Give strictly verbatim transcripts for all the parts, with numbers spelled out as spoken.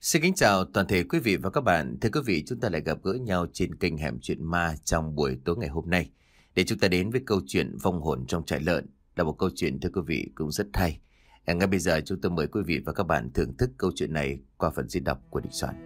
Xin kính chào toàn thể quý vị và các bạn. Thưa quý vị, chúng ta lại gặp gỡ nhau trên kênh Hẻm Chuyện Ma trong buổi tối ngày hôm nay để chúng ta đến với câu chuyện Vong hồn trong trại lợn. Là một câu chuyện thưa quý vị cũng rất hay. À, ngay bây giờ chúng tôi mời quý vị và các bạn thưởng thức câu chuyện này qua phần diễn đọc của Đình Soạn.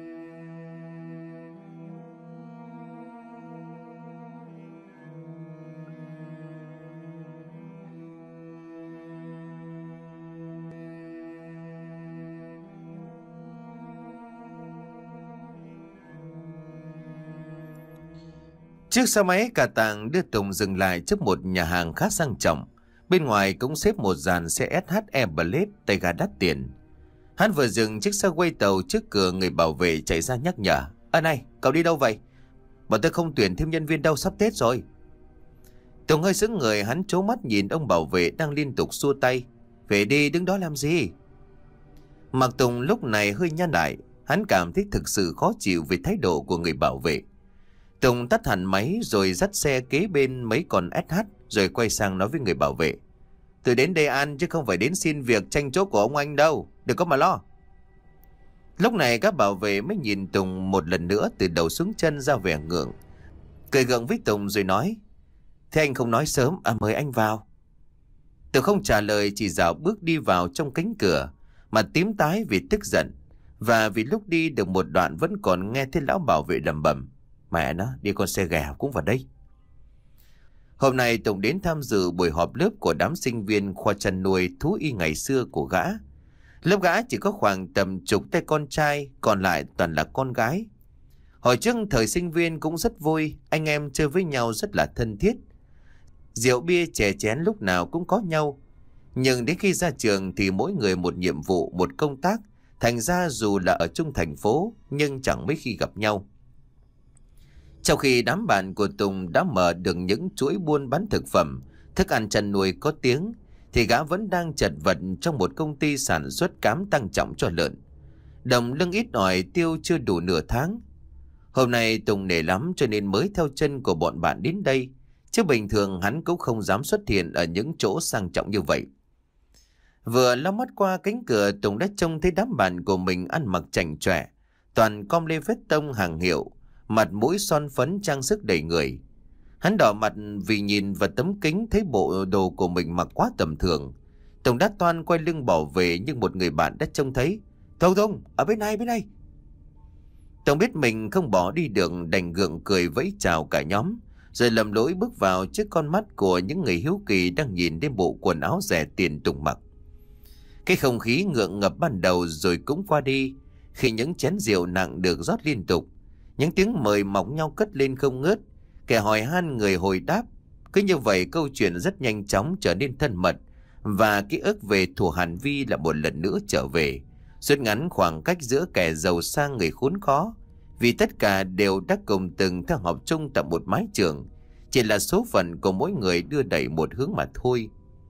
Chiếc xe máy cà tàng đưa Tùng dừng lại trước một nhà hàng khá sang trọng. Bên ngoài cũng xếp một dàn xe ét hát Airblade tay ga đắt tiền. Hắn vừa dừng chiếc xe quay tàu trước cửa, người bảo vệ chạy ra nhắc nhở. À này, cậu đi đâu vậy? Bọn tôi không tuyển thêm nhân viên đâu, sắp Tết rồi. Tùng hơi sững người, hắn trố mắt nhìn ông bảo vệ đang liên tục xua tay. Về đi, đứng đó làm gì? Mặt Tùng lúc này hơi nhăn lại. Hắn cảm thấy thực sự khó chịu về thái độ của người bảo vệ. Tùng tắt hẳn máy rồi dắt xe kế bên mấy con ét hát rồi quay sang nói với người bảo vệ. Tôi đến đây ăn chứ không phải đến xin việc tranh chỗ của ông anh đâu, đừng có mà lo. Lúc này các bảo vệ mới nhìn Tùng một lần nữa từ đầu xuống chân ra vẻ ngượng. Cười gượng với Tùng rồi nói. Thế anh không nói sớm, à mời anh vào. Tùng không trả lời, chỉ dạo bước đi vào trong cánh cửa, mà tím tái vì tức giận. Và vì lúc đi được một đoạn vẫn còn nghe thấy lão bảo vệ lẩm bẩm. Mẹ nó, đi con xe ghẻ cũng vào đây. Hôm nay Tùng đến tham dự buổi họp lớp của đám sinh viên khoa chăn nuôi thú y ngày xưa của gã. Lớp gã chỉ có khoảng tầm chục tay con trai, còn lại toàn là con gái. Hồi trước thời sinh viên cũng rất vui, anh em chơi với nhau rất là thân thiết. Rượu bia chè chén lúc nào cũng có nhau. Nhưng đến khi ra trường thì mỗi người một nhiệm vụ, một công tác. Thành ra dù là ở chung thành phố nhưng chẳng mấy khi gặp nhau. Trong khi đám bạn của Tùng đã mở được những chuỗi buôn bán thực phẩm, thức ăn chăn nuôi có tiếng, thì gã vẫn đang chật vật trong một công ty sản xuất cám tăng trọng cho lợn. Đồng lương ít ỏi, tiêu chưa đủ nửa tháng. Hôm nay Tùng nể lắm cho nên mới theo chân của bọn bạn đến đây, chứ bình thường hắn cũng không dám xuất hiện ở những chỗ sang trọng như vậy. Vừa lau mắt qua cánh cửa, Tùng đã trông thấy đám bạn của mình ăn mặc chảnh chọe, toàn com lê vết tông hàng hiệu, mặt mũi son phấn trang sức đầy người. Hắn đỏ mặt vì nhìn vào tấm kính thấy bộ đồ của mình mặc quá tầm thường. Tùng đã toan quay lưng bỏ về, nhưng một người bạn đã trông thấy. Tùng Tùng, ở bên này bên này. Tùng biết mình không bỏ đi được, đành gượng cười vẫy chào cả nhóm, rồi lầm lỗi bước vào trước con mắt của những người hiếu kỳ đang nhìn đến bộ quần áo rẻ tiền Tùng mặc. Cái không khí ngượng ngập ban đầu rồi cũng qua đi, khi những chén rượu nặng được rót liên tục. Những tiếng mời mọc nhau cất lên không ngớt, kẻ hỏi han người hồi đáp. Cứ như vậy câu chuyện rất nhanh chóng trở nên thân mật, và ký ức về Thù Hàn Vi là một lần nữa trở về, rút ngắn khoảng cách giữa kẻ giàu sang người khốn khó, vì tất cả đều đã cùng từng theo học chung tại một mái trường, chỉ là số phận của mỗi người đưa đẩy một hướng mà thôi.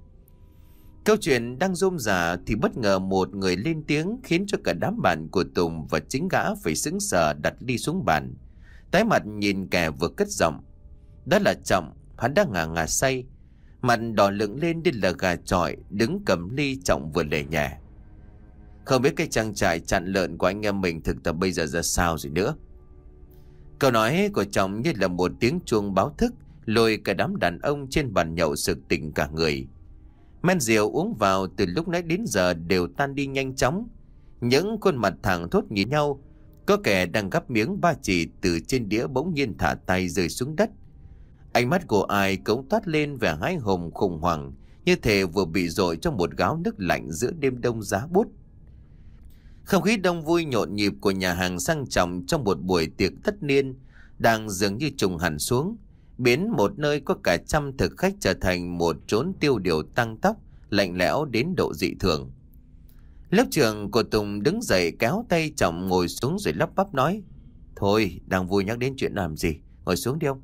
Câu chuyện đang rôm rả thì bất ngờ một người lên tiếng khiến cho cả đám bạn của Tùng và chính gã phải sững sờ đặt ly xuống bàn, tái mặt nhìn kẻ vừa cất giọng. Đó là Trọng, hắn đang ngà ngà say, mặt đỏ lựng lên đến là gà chọi, đứng cầm ly. Trọng vừa lề nhẹ. Không biết cái trang trại chăn lợn của anh em mình thực tập bây giờ ra sao rồi nữa. Câu nói của Trọng như là một tiếng chuông báo thức, lôi cả đám đàn ông trên bàn nhậu sực tỉnh cả người. Men rượu uống vào từ lúc nãy đến giờ đều tan đi nhanh chóng. Những khuôn mặt thẳng thốt nhìn nhau. Có kẻ đang gắp miếng ba chỉ từ trên đĩa bỗng nhiên thả tay rơi xuống đất. Ánh mắt của ai cũng toát lên vẻ hái hùng khủng hoảng, như thể vừa bị dội trong một gáo nước lạnh giữa đêm đông giá buốt. Không khí đông vui nhộn nhịp của nhà hàng sang trọng trong một buổi tiệc tất niên đang dường như trùng hẳn xuống, biến một nơi có cả trăm thực khách trở thành một chốn tiêu điều tăng tóc, lạnh lẽo đến độ dị thường. Lớp trưởng của Tùng đứng dậy kéo tay Trọng ngồi xuống rồi lắp bắp nói. Thôi, đang vui nhắc đến chuyện làm gì, ngồi xuống đi ông.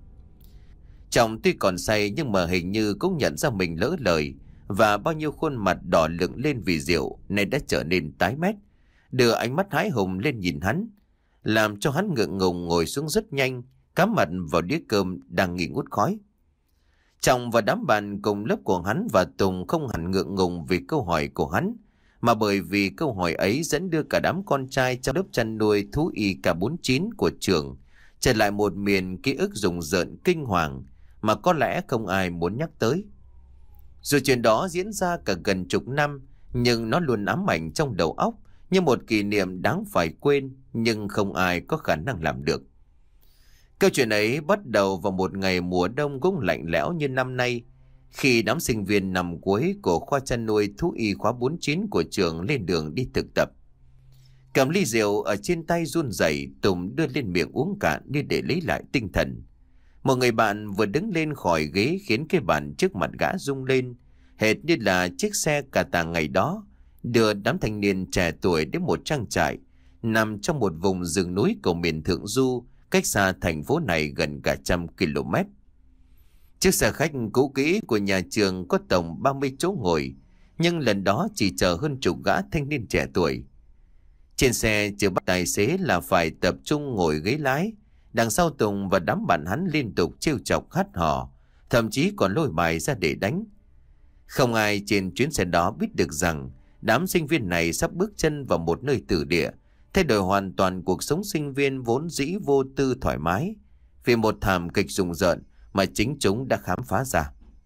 Trọng tuy còn say nhưng mà hình như cũng nhận ra mình lỡ lời, và bao nhiêu khuôn mặt đỏ lựng lên vì rượu nên đã trở nên tái mét, đưa ánh mắt hái hùng lên nhìn hắn, làm cho hắn ngượng ngùng ngồi xuống rất nhanh, cắm mặt vào đĩa cơm đang nghi ngút khói. Trọng và đám bạn cùng lớp của hắn và Tùng không hẳn ngượng ngùng vì câu hỏi của hắn, mà bởi vì câu hỏi ấy dẫn đưa cả đám con trai trong lớp chăn nuôi thú y K bốn chín của trường trở lại một miền ký ức rùng rợn kinh hoàng mà có lẽ không ai muốn nhắc tới. Dù chuyện đó diễn ra cả gần chục năm, nhưng nó luôn ám ảnh trong đầu óc như một kỷ niệm đáng phải quên, nhưng không ai có khả năng làm được. Câu chuyện ấy bắt đầu vào một ngày mùa đông cũng lạnh lẽo như năm nay, khi đám sinh viên năm cuối của khoa chăn nuôi thú y khóa bốn chín của trường lên đường đi thực tập. Cầm ly rượu ở trên tay run rẩy, Tùng đưa lên miệng uống cạn như để lấy lại tinh thần. Một người bạn vừa đứng lên khỏi ghế khiến cái bàn trước mặt gã rung lên, hệt như là chiếc xe cà tàng ngày đó đưa đám thanh niên trẻ tuổi đến một trang trại nằm trong một vùng rừng núi của miền Thượng Du, cách xa thành phố này gần cả trăm km. Chiếc xe khách cũ kỹ của nhà trường có tổng ba mươi chỗ ngồi, nhưng lần đó chỉ chở hơn chục gã thanh niên trẻ tuổi. Trên xe chưa bắt tài xế là phải tập trung ngồi ghế lái. Đằng sau Tùng và đám bạn hắn liên tục trêu chọc hát hò, thậm chí còn lôi bài ra để đánh. Không ai trên chuyến xe đó biết được rằng đám sinh viên này sắp bước chân vào một nơi tử địa, thay đổi hoàn toàn cuộc sống sinh viên vốn dĩ vô tư thoải mái, vì một thảm kịch rùng rợn mà chính chúng đã khám phá ra.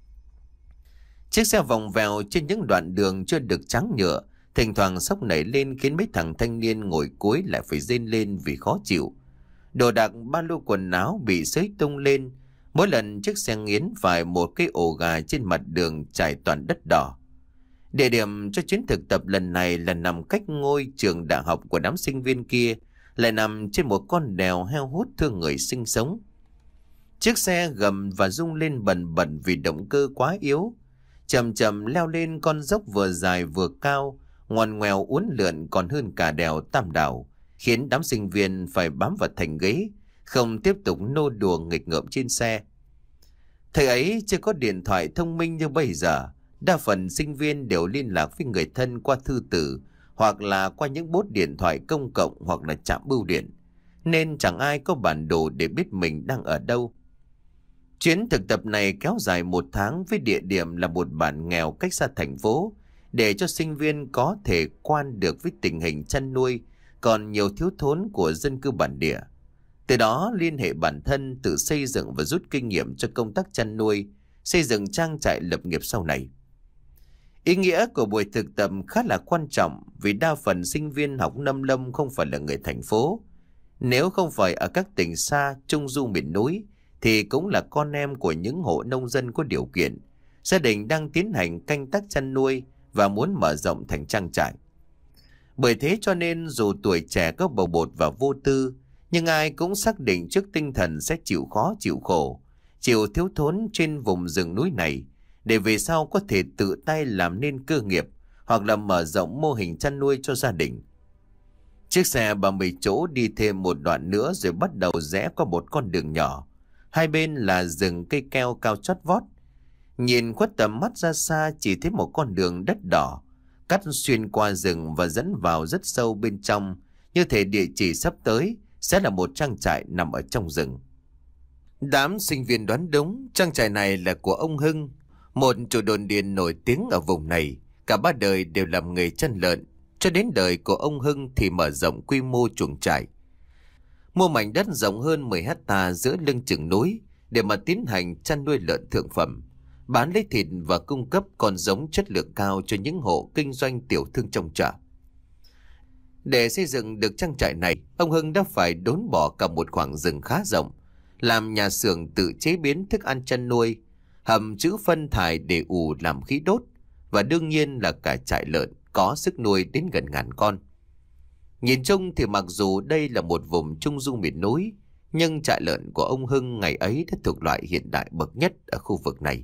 Chiếc xe vòng vèo trên những đoạn đường chưa được tráng nhựa, thỉnh thoảng sóc nảy lên khiến mấy thằng thanh niên ngồi cuối lại phải rên lên vì khó chịu. Đồ đạc ba lô quần áo bị xới tung lên, mỗi lần chiếc xe nghiến phải một cái ổ gà trên mặt đường trải toàn đất đỏ. Địa điểm cho chuyến thực tập lần này là nằm cách ngôi trường đại học của đám sinh viên kia, lại nằm trên một con đèo heo hút thương người sinh sống. Chiếc xe gầm và rung lên bần bật vì động cơ quá yếu, chậm chậm leo lên con dốc vừa dài vừa cao, ngoằn ngoèo uốn lượn còn hơn cả đèo Tam Đảo, khiến đám sinh viên phải bám vào thành ghế, không tiếp tục nô đùa nghịch ngợm trên xe. Thời ấy chưa có điện thoại thông minh như bây giờ, đa phần sinh viên đều liên lạc với người thân qua thư tử hoặc là qua những bốt điện thoại công cộng hoặc là trạm bưu điện, nên chẳng ai có bản đồ để biết mình đang ở đâu. Chuyến thực tập này kéo dài một tháng với địa điểm là một bản nghèo cách xa thành phố, để cho sinh viên có thể quan được với tình hình chăn nuôi còn nhiều thiếu thốn của dân cư bản địa. Từ đó liên hệ bản thân, tự xây dựng và rút kinh nghiệm cho công tác chăn nuôi, xây dựng trang trại lập nghiệp sau này. Ý nghĩa của buổi thực tập khá là quan trọng vì đa phần sinh viên học nông lâm không phải là người thành phố. Nếu không phải ở các tỉnh xa, trung du miền núi, thì cũng là con em của những hộ nông dân có điều kiện, gia đình đang tiến hành canh tác chăn nuôi và muốn mở rộng thành trang trại. Bởi thế cho nên dù tuổi trẻ có bầu bột và vô tư, nhưng ai cũng xác định trước tinh thần sẽ chịu khó chịu khổ, chịu thiếu thốn trên vùng rừng núi này, để về sau có thể tự tay làm nên cơ nghiệp hoặc là mở rộng mô hình chăn nuôi cho gia đình. Chiếc xe ba mươi chỗ đi thêm một đoạn nữa rồi bắt đầu rẽ qua một con đường nhỏ. Hai bên là rừng cây keo cao chót vót. Nhìn khuất tầm mắt ra xa chỉ thấy một con đường đất đỏ, cắt xuyên qua rừng và dẫn vào rất sâu bên trong, như thể địa chỉ sắp tới sẽ là một trang trại nằm ở trong rừng. Đám sinh viên đoán đúng, trang trại này là của ông Hưng, một chủ đồn điền nổi tiếng ở vùng này. Cả ba đời đều làm nghề chăn lợn, cho đến đời của ông Hưng thì mở rộng quy mô chuồng trại. Mua mảnh đất rộng hơn mười héc ta giữa lưng chừng núi để mà tiến hành chăn nuôi lợn thượng phẩm, bán lấy thịt và cung cấp con giống chất lượng cao cho những hộ kinh doanh tiểu thương trong chợ. Để xây dựng được trang trại này, ông Hưng đã phải đốn bỏ cả một khoảng rừng khá rộng, làm nhà xưởng tự chế biến thức ăn chăn nuôi, hầm trữ phân thải để ủ làm khí đốt, và đương nhiên là cả trại lợn có sức nuôi đến gần ngàn con. Nhìn chung thì mặc dù đây là một vùng trung du miền núi, nhưng trại lợn của ông Hưng ngày ấy đã thuộc loại hiện đại bậc nhất ở khu vực này.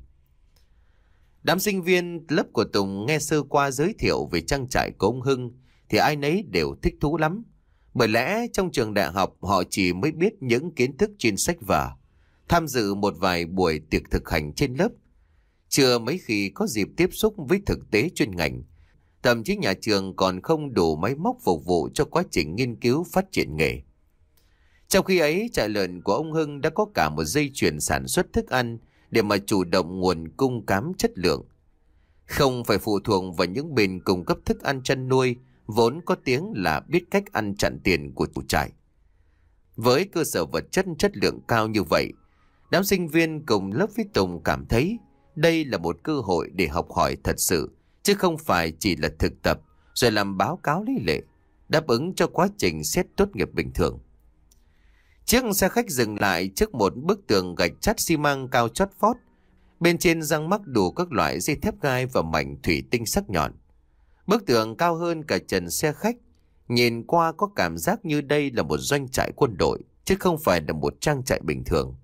Đám sinh viên lớp của Tùng nghe sơ qua giới thiệu về trang trại của ông Hưng thì ai nấy đều thích thú lắm. Bởi lẽ trong trường đại học họ chỉ mới biết những kiến thức trên sách vở, tham dự một vài buổi tiệc thực hành trên lớp, chưa mấy khi có dịp tiếp xúc với thực tế chuyên ngành. Thậm chí nhà trường còn không đủ máy móc phục vụ cho quá trình nghiên cứu phát triển nghề. Trong khi ấy, trại lợn của ông Hưng đã có cả một dây chuyền sản xuất thức ăn để mà chủ động nguồn cung cám chất lượng. không phải phụ thuộc vào những bên cung cấp thức ăn chăn nuôi, vốn có tiếng là biết cách ăn chặn tiền của chủ trại. Với cơ sở vật chất chất lượng cao như vậy, đám sinh viên cùng lớp với Tùng cảm thấy đây là một cơ hội để học hỏi thật sự, chứ không phải chỉ là thực tập rồi làm báo cáo lý lệ, đáp ứng cho quá trình xét tốt nghiệp bình thường. Chiếc xe khách dừng lại trước một bức tường gạch chát xi măng cao chót vót. Bên trên răng mắc đủ các loại dây thép gai và mảnh thủy tinh sắc nhọn. Bức tường cao hơn cả trần xe khách. Nhìn qua có cảm giác như đây là một doanh trại quân đội, chứ không phải là một trang trại bình thường.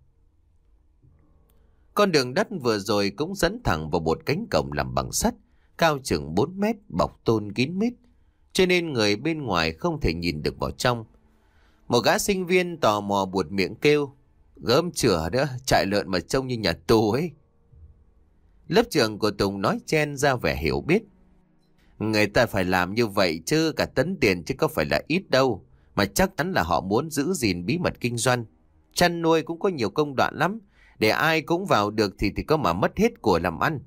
Con đường đất vừa rồi cũng dẫn thẳng vào một cánh cổng làm bằng sắt, cao chừng bốn mét, bọc tôn kín mít, cho nên người bên ngoài không thể nhìn được vào trong. Một gã sinh viên tò mò buột miệng kêu: "Gớm chửa nữa, trại lợn mà trông như nhà tù ấy." Lớp trưởng của Tùng nói chen ra vẻ hiểu biết: "Người ta phải làm như vậy chứ, cả tấn tiền chứ có phải là ít đâu. Mà chắc chắn là họ muốn giữ gìn bí mật kinh doanh. Chăn nuôi cũng có nhiều công đoạn lắm, để ai cũng vào được thì thì có mà mất hết của làm ăn."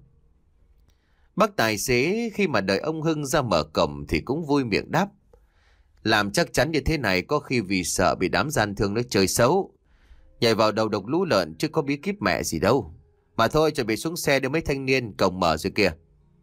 Bác tài xế khi mà đợi ông Hưng ra mở cổng thì cũng vui miệng đáp: "Làm chắc chắn như thế này có khi vì sợ bị đám gian thương nó chơi xấu, nhảy vào đầu độc lũ lợn chứ có bí kíp mẹ gì đâu. Mà thôi, chuẩn bị xuống xe đưa mấy thanh niên, cổng mở rồi kìa."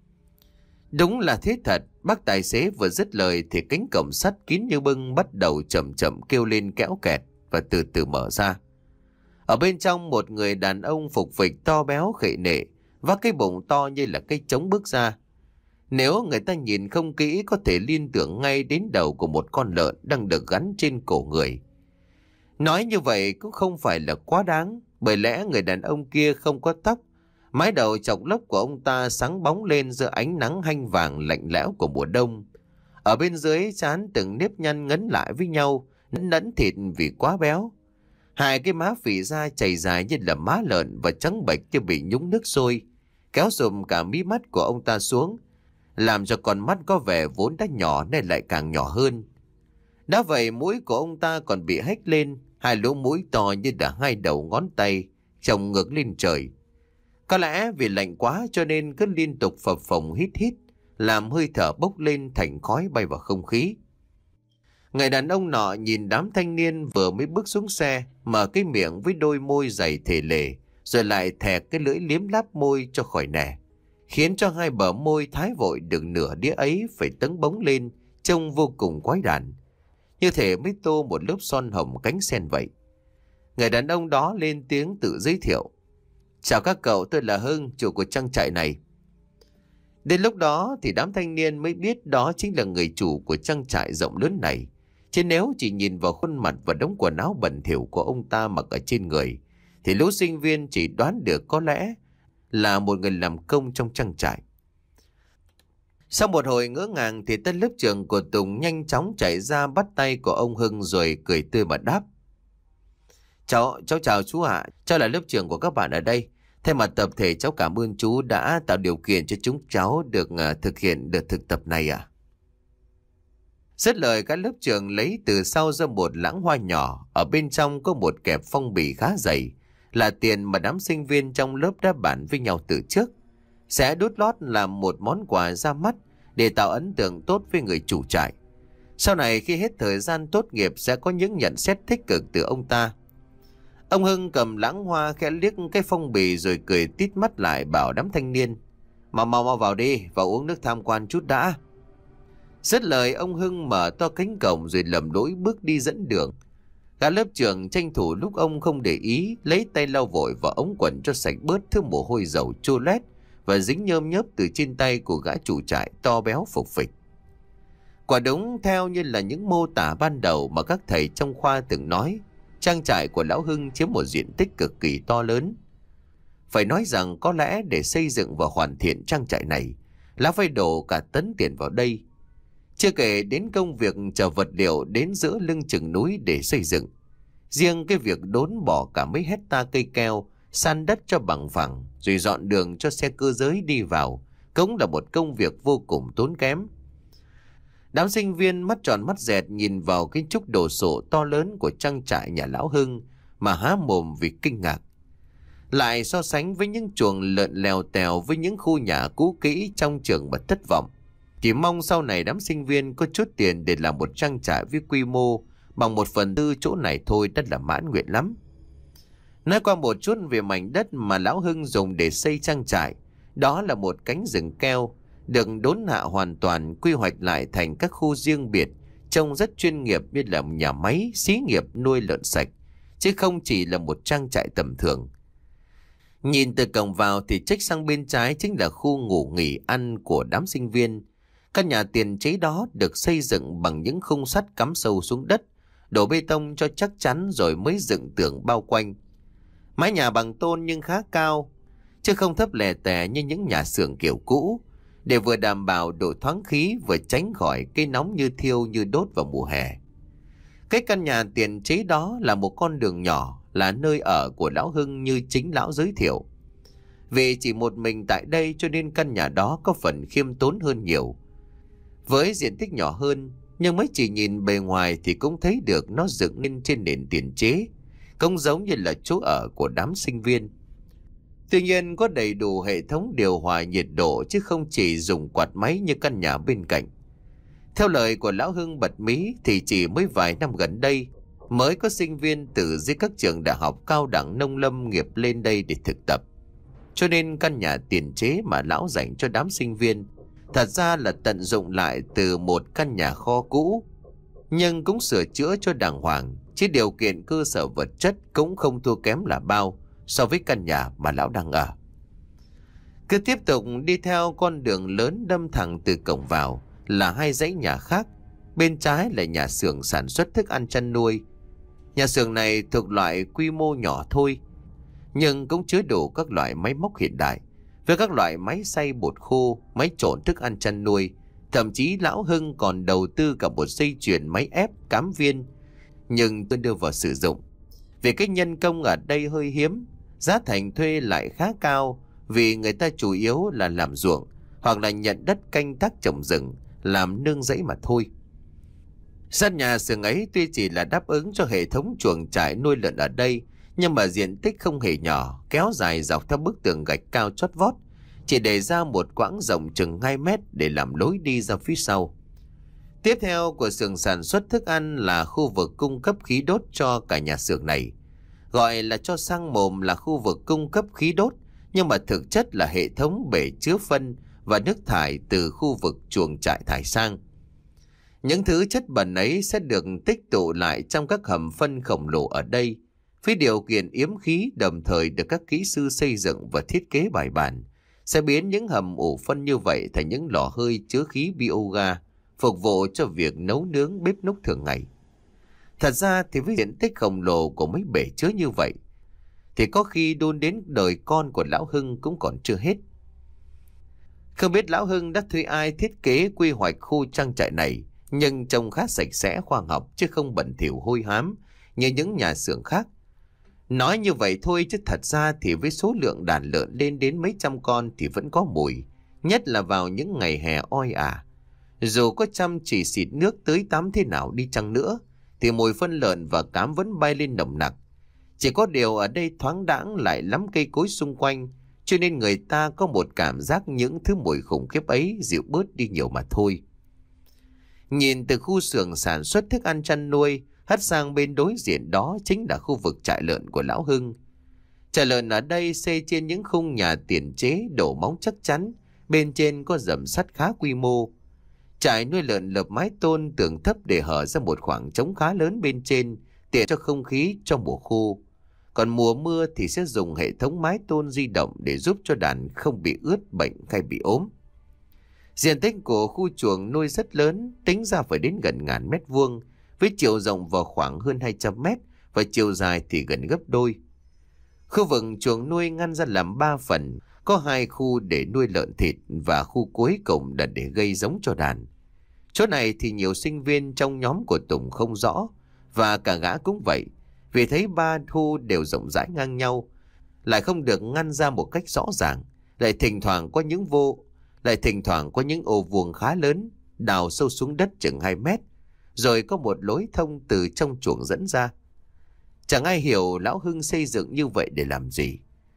Đúng là thế thật. Bác tài xế vừa dứt lời thì cánh cổng sắt kín như bưng bắt đầu chậm chậm kêu lên kéo kẹt và từ từ mở ra. Ở bên trong một người đàn ông phục phịch to béo khệ nệ, vác cái bụng to như là cây trống bước ra. Nếu người ta nhìn không kỹ có thể liên tưởng ngay đến đầu của một con lợn đang được gắn trên cổ người. Nói như vậy cũng không phải là quá đáng, bởi lẽ người đàn ông kia không có tóc. Mái đầu chọc lốc của ông ta sáng bóng lên giữa ánh nắng hanh vàng lạnh lẽo của mùa đông. Ở bên dưới trán từng nếp nhăn ngấn lại với nhau, nẫn nẫn thịt vì quá béo. Hai cái má phì ra chảy dài như là má lợn và trắng bệch như bị nhúng nước sôi, kéo sùm cả mí mắt của ông ta xuống, làm cho con mắt có vẻ vốn đã nhỏ nên lại càng nhỏ hơn. Đã vậy mũi của ông ta còn bị hếch lên, hai lỗ mũi to như là hai đầu ngón tay, trồng ngược lên trời. Có lẽ vì lạnh quá cho nên cứ liên tục phập phồng hít hít, làm hơi thở bốc lên thành khói bay vào không khí. Người đàn ông nọ nhìn đám thanh niên vừa mới bước xuống xe, mở cái miệng với đôi môi dày thể lệ, rồi lại thè cái lưỡi liếm láp môi cho khỏi nẻ, khiến cho hai bờ môi thái vội được nửa đĩa ấy phải tấn bóng lên, trông vô cùng quái đản, như thể mới tô một lớp son hồng cánh sen vậy. Người đàn ông đó lên tiếng tự giới thiệu: "Chào các cậu, tôi là Hưng, chủ của trang trại này." Đến lúc đó thì đám thanh niên mới biết đó chính là người chủ của trang trại rộng lớn này. Chứ nếu chỉ nhìn vào khuôn mặt và đống quần áo bẩn thỉu của ông ta mặc ở trên người, thì lũ sinh viên chỉ đoán được có lẽ là một người làm công trong trang trại. Sau một hồi ngỡ ngàng thì tên lớp trưởng của Tùng nhanh chóng chạy ra bắt tay của ông Hưng rồi cười tươi mà đáp: Cháu, cháu chào chú ạ, cháu là lớp trưởng của các bạn ở đây. Thay mặt tập thể cháu cảm ơn chú đã tạo điều kiện cho chúng cháu được uh, thực hiện đợt thực tập này ạ." Dứt lời, các lớp trưởng lấy từ sau ra một lẵng hoa nhỏ, ở bên trong có một kẹp phong bì khá dày, là tiền mà đám sinh viên trong lớp đã bàn với nhau từ trước, sẽ đút lót làm một món quà ra mắt để tạo ấn tượng tốt với người chủ trại. Sau này khi hết thời gian tốt nghiệp sẽ có những nhận xét tích cực từ ông ta. Ông Hưng cầm lẵng hoa khẽ liếc cái phong bì rồi cười tít mắt lại bảo đám thanh niên: Mau mau mau vào đi, vào uống nước tham quan chút đã." Dứt lời, ông Hưng mở to cánh cổng rồi lầm lũi bước đi dẫn đường. Gã lớp trưởng tranh thủ lúc ông không để ý, lấy tay lau vội vào ống quần cho sạch bớt thứ mồ hôi dầu trô lét và dính nhơm nhớp từ trên tay của gã chủ trại to béo phục phịch. Quả đúng theo như là những mô tả ban đầu mà các thầy trong khoa từng nói, trang trại của lão Hưng chiếm một diện tích cực kỳ to lớn. Phải nói rằng có lẽ để xây dựng và hoàn thiện trang trại này, lão phải đổ cả tấn tiền vào đây. Chưa kể đến công việc chở vật liệu đến giữa lưng chừng núi để xây dựng. Riêng cái việc đốn bỏ cả mấy hecta cây keo, san đất cho bằng phẳng, rồi dọn đường cho xe cơ giới đi vào, cũng là một công việc vô cùng tốn kém. Đám sinh viên mắt tròn mắt dẹt nhìn vào cái trúc đồ sộ to lớn của trang trại nhà lão Hưng mà há mồm vì kinh ngạc. lại so sánh với những chuồng lợn lèo tèo với những khu nhà cũ kỹ trong trường mà thất vọng. Chỉ mong sau này đám sinh viên có chút tiền để làm một trang trại với quy mô bằng một phần tư chỗ này thôi đã là mãn nguyện lắm. Nói qua một chút về mảnh đất mà lão Hưng dùng để xây trang trại, đó là một cánh rừng keo được đốn hạ hoàn toàn, quy hoạch lại thành các khu riêng biệt, trông rất chuyên nghiệp như là nhà máy, xí nghiệp nuôi lợn sạch, chứ không chỉ là một trang trại tầm thường. Nhìn từ cổng vào thì chếch sang bên trái chính là khu ngủ nghỉ ăn của đám sinh viên. Căn nhà tiền chế đó được xây dựng bằng những khung sắt cắm sâu xuống đất, đổ bê tông cho chắc chắn rồi mới dựng tường bao quanh. Mái nhà bằng tôn nhưng khá cao, chứ không thấp lè tè như những nhà xưởng kiểu cũ, để vừa đảm bảo độ thoáng khí vừa tránh khỏi cây nóng như thiêu như đốt vào mùa hè. Cái căn nhà tiền chế đó là một con đường nhỏ, là nơi ở của lão Hưng như chính lão giới thiệu. Vì chỉ một mình tại đây cho nên căn nhà đó có phần khiêm tốn hơn nhiều. Với diện tích nhỏ hơn, nhưng mới chỉ nhìn bề ngoài thì cũng thấy được nó dựng lên trên nền tiền chế, không giống như là chỗ ở của đám sinh viên. Tuy nhiên có đầy đủ hệ thống điều hòa nhiệt độ chứ không chỉ dùng quạt máy như căn nhà bên cạnh. Theo lời của lão Hưng bật mí thì chỉ mới vài năm gần đây mới có sinh viên từ dưới các trường đại học cao đẳng nông lâm nghiệp lên đây để thực tập. Cho nên căn nhà tiền chế mà lão dành cho đám sinh viên thật ra là tận dụng lại từ một căn nhà kho cũ, nhưng cũng sửa chữa cho đàng hoàng, chứ điều kiện cơ sở vật chất cũng không thua kém là bao so với căn nhà mà lão đang ở. Cứ tiếp tục đi theo con đường lớn đâm thẳng từ cổng vào là hai dãy nhà khác. Bên trái là nhà xưởng sản xuất thức ăn chăn nuôi. Nhà xưởng này thuộc loại quy mô nhỏ thôi, nhưng cũng chứa đủ các loại máy móc hiện đại, với các loại máy xay bột khô, máy trộn thức ăn chăn nuôi. Thậm chí lão Hưng còn đầu tư cả một dây chuyền máy ép cám viên, nhưng tôi đưa vào sử dụng. Vì cái nhân công ở đây hơi hiếm, giá thành thuê lại khá cao, vì người ta chủ yếu là làm ruộng hoặc là nhận đất canh tác trồng rừng, làm nương rẫy mà thôi. Gian nhà xưởng ấy tuy chỉ là đáp ứng cho hệ thống chuồng trại nuôi lợn ở đây, nhưng mà diện tích không hề nhỏ, kéo dài dọc theo bức tường gạch cao chót vót, chỉ để ra một quãng rộng chừng hai mét để làm lối đi ra phía sau. Tiếp theo của xưởng sản xuất thức ăn là khu vực cung cấp khí đốt cho cả nhà xưởng này. Gọi là cho sang mồm là khu vực cung cấp khí đốt, nhưng mà thực chất là hệ thống bể chứa phân và nước thải từ khu vực chuồng trại thải sang. Những thứ chất bẩn ấy sẽ được tích tụ lại trong các hầm phân khổng lồ ở đây, với điều kiện yếm khí đồng thời được các kỹ sư xây dựng và thiết kế bài bản, sẽ biến những hầm ủ phân như vậy thành những lò hơi chứa khí bioga, phục vụ cho việc nấu nướng bếp núc thường ngày. Thật ra thì với diện tích khổng lồ của mấy bể chứa như vậy, thì có khi đun đến đời con của lão Hưng cũng còn chưa hết. Không biết lão Hưng đã thuê ai thiết kế quy hoạch khu trang trại này, nhưng trông khá sạch sẽ khoa học chứ không bẩn thỉu hôi hám như những nhà xưởng khác. Nói như vậy thôi chứ thật ra thì với số lượng đàn lợn lên đến mấy trăm con thì vẫn có mùi, nhất là vào những ngày hè oi ả. Dù có chăm chỉ xịt nước tới tắm thế nào đi chăng nữa thì mùi phân lợn và cám vẫn bay lên nồng nặc. Chỉ có điều ở đây thoáng đãng lại lắm cây cối xung quanh, cho nên người ta có một cảm giác những thứ mùi khủng khiếp ấy dịu bớt đi nhiều mà thôi. Nhìn từ khu xưởng sản xuất thức ăn chăn nuôi hất sang bên đối diện đó chính là khu vực trại lợn của lão Hưng. Trại lợn ở đây xây trên những khung nhà tiền chế đổ móng chắc chắn, bên trên có rầm sắt khá quy mô. Trại nuôi lợn lợp mái tôn tường thấp để hở ra một khoảng trống khá lớn bên trên, tiện cho không khí trong mùa khô. Còn mùa mưa thì sẽ dùng hệ thống mái tôn di động để giúp cho đàn không bị ướt bệnh hay bị ốm. Diện tích của khu chuồng nuôi rất lớn, tính ra phải đến gần ngàn mét vuông, với chiều rộng vào khoảng hơn hai trăm mét và chiều dài thì gần gấp đôi. Khu vực chuồng nuôi ngăn ra làm ba phần, có hai khu để nuôi lợn thịt và khu cuối cùng là để gây giống cho đàn. Chỗ này thì nhiều sinh viên trong nhóm của Tùng không rõ, và cả gã cũng vậy, vì thấy ba khu đều rộng rãi ngang nhau, lại không được ngăn ra một cách rõ ràng, lại thỉnh thoảng có những vô, lại thỉnh thoảng có những ô vuông khá lớn, đào sâu xuống đất chừng hai mét, rồi có một lối thông từ trong chuồng dẫn ra. Chẳng ai hiểu lão Hưng xây dựng như vậy để làm gì.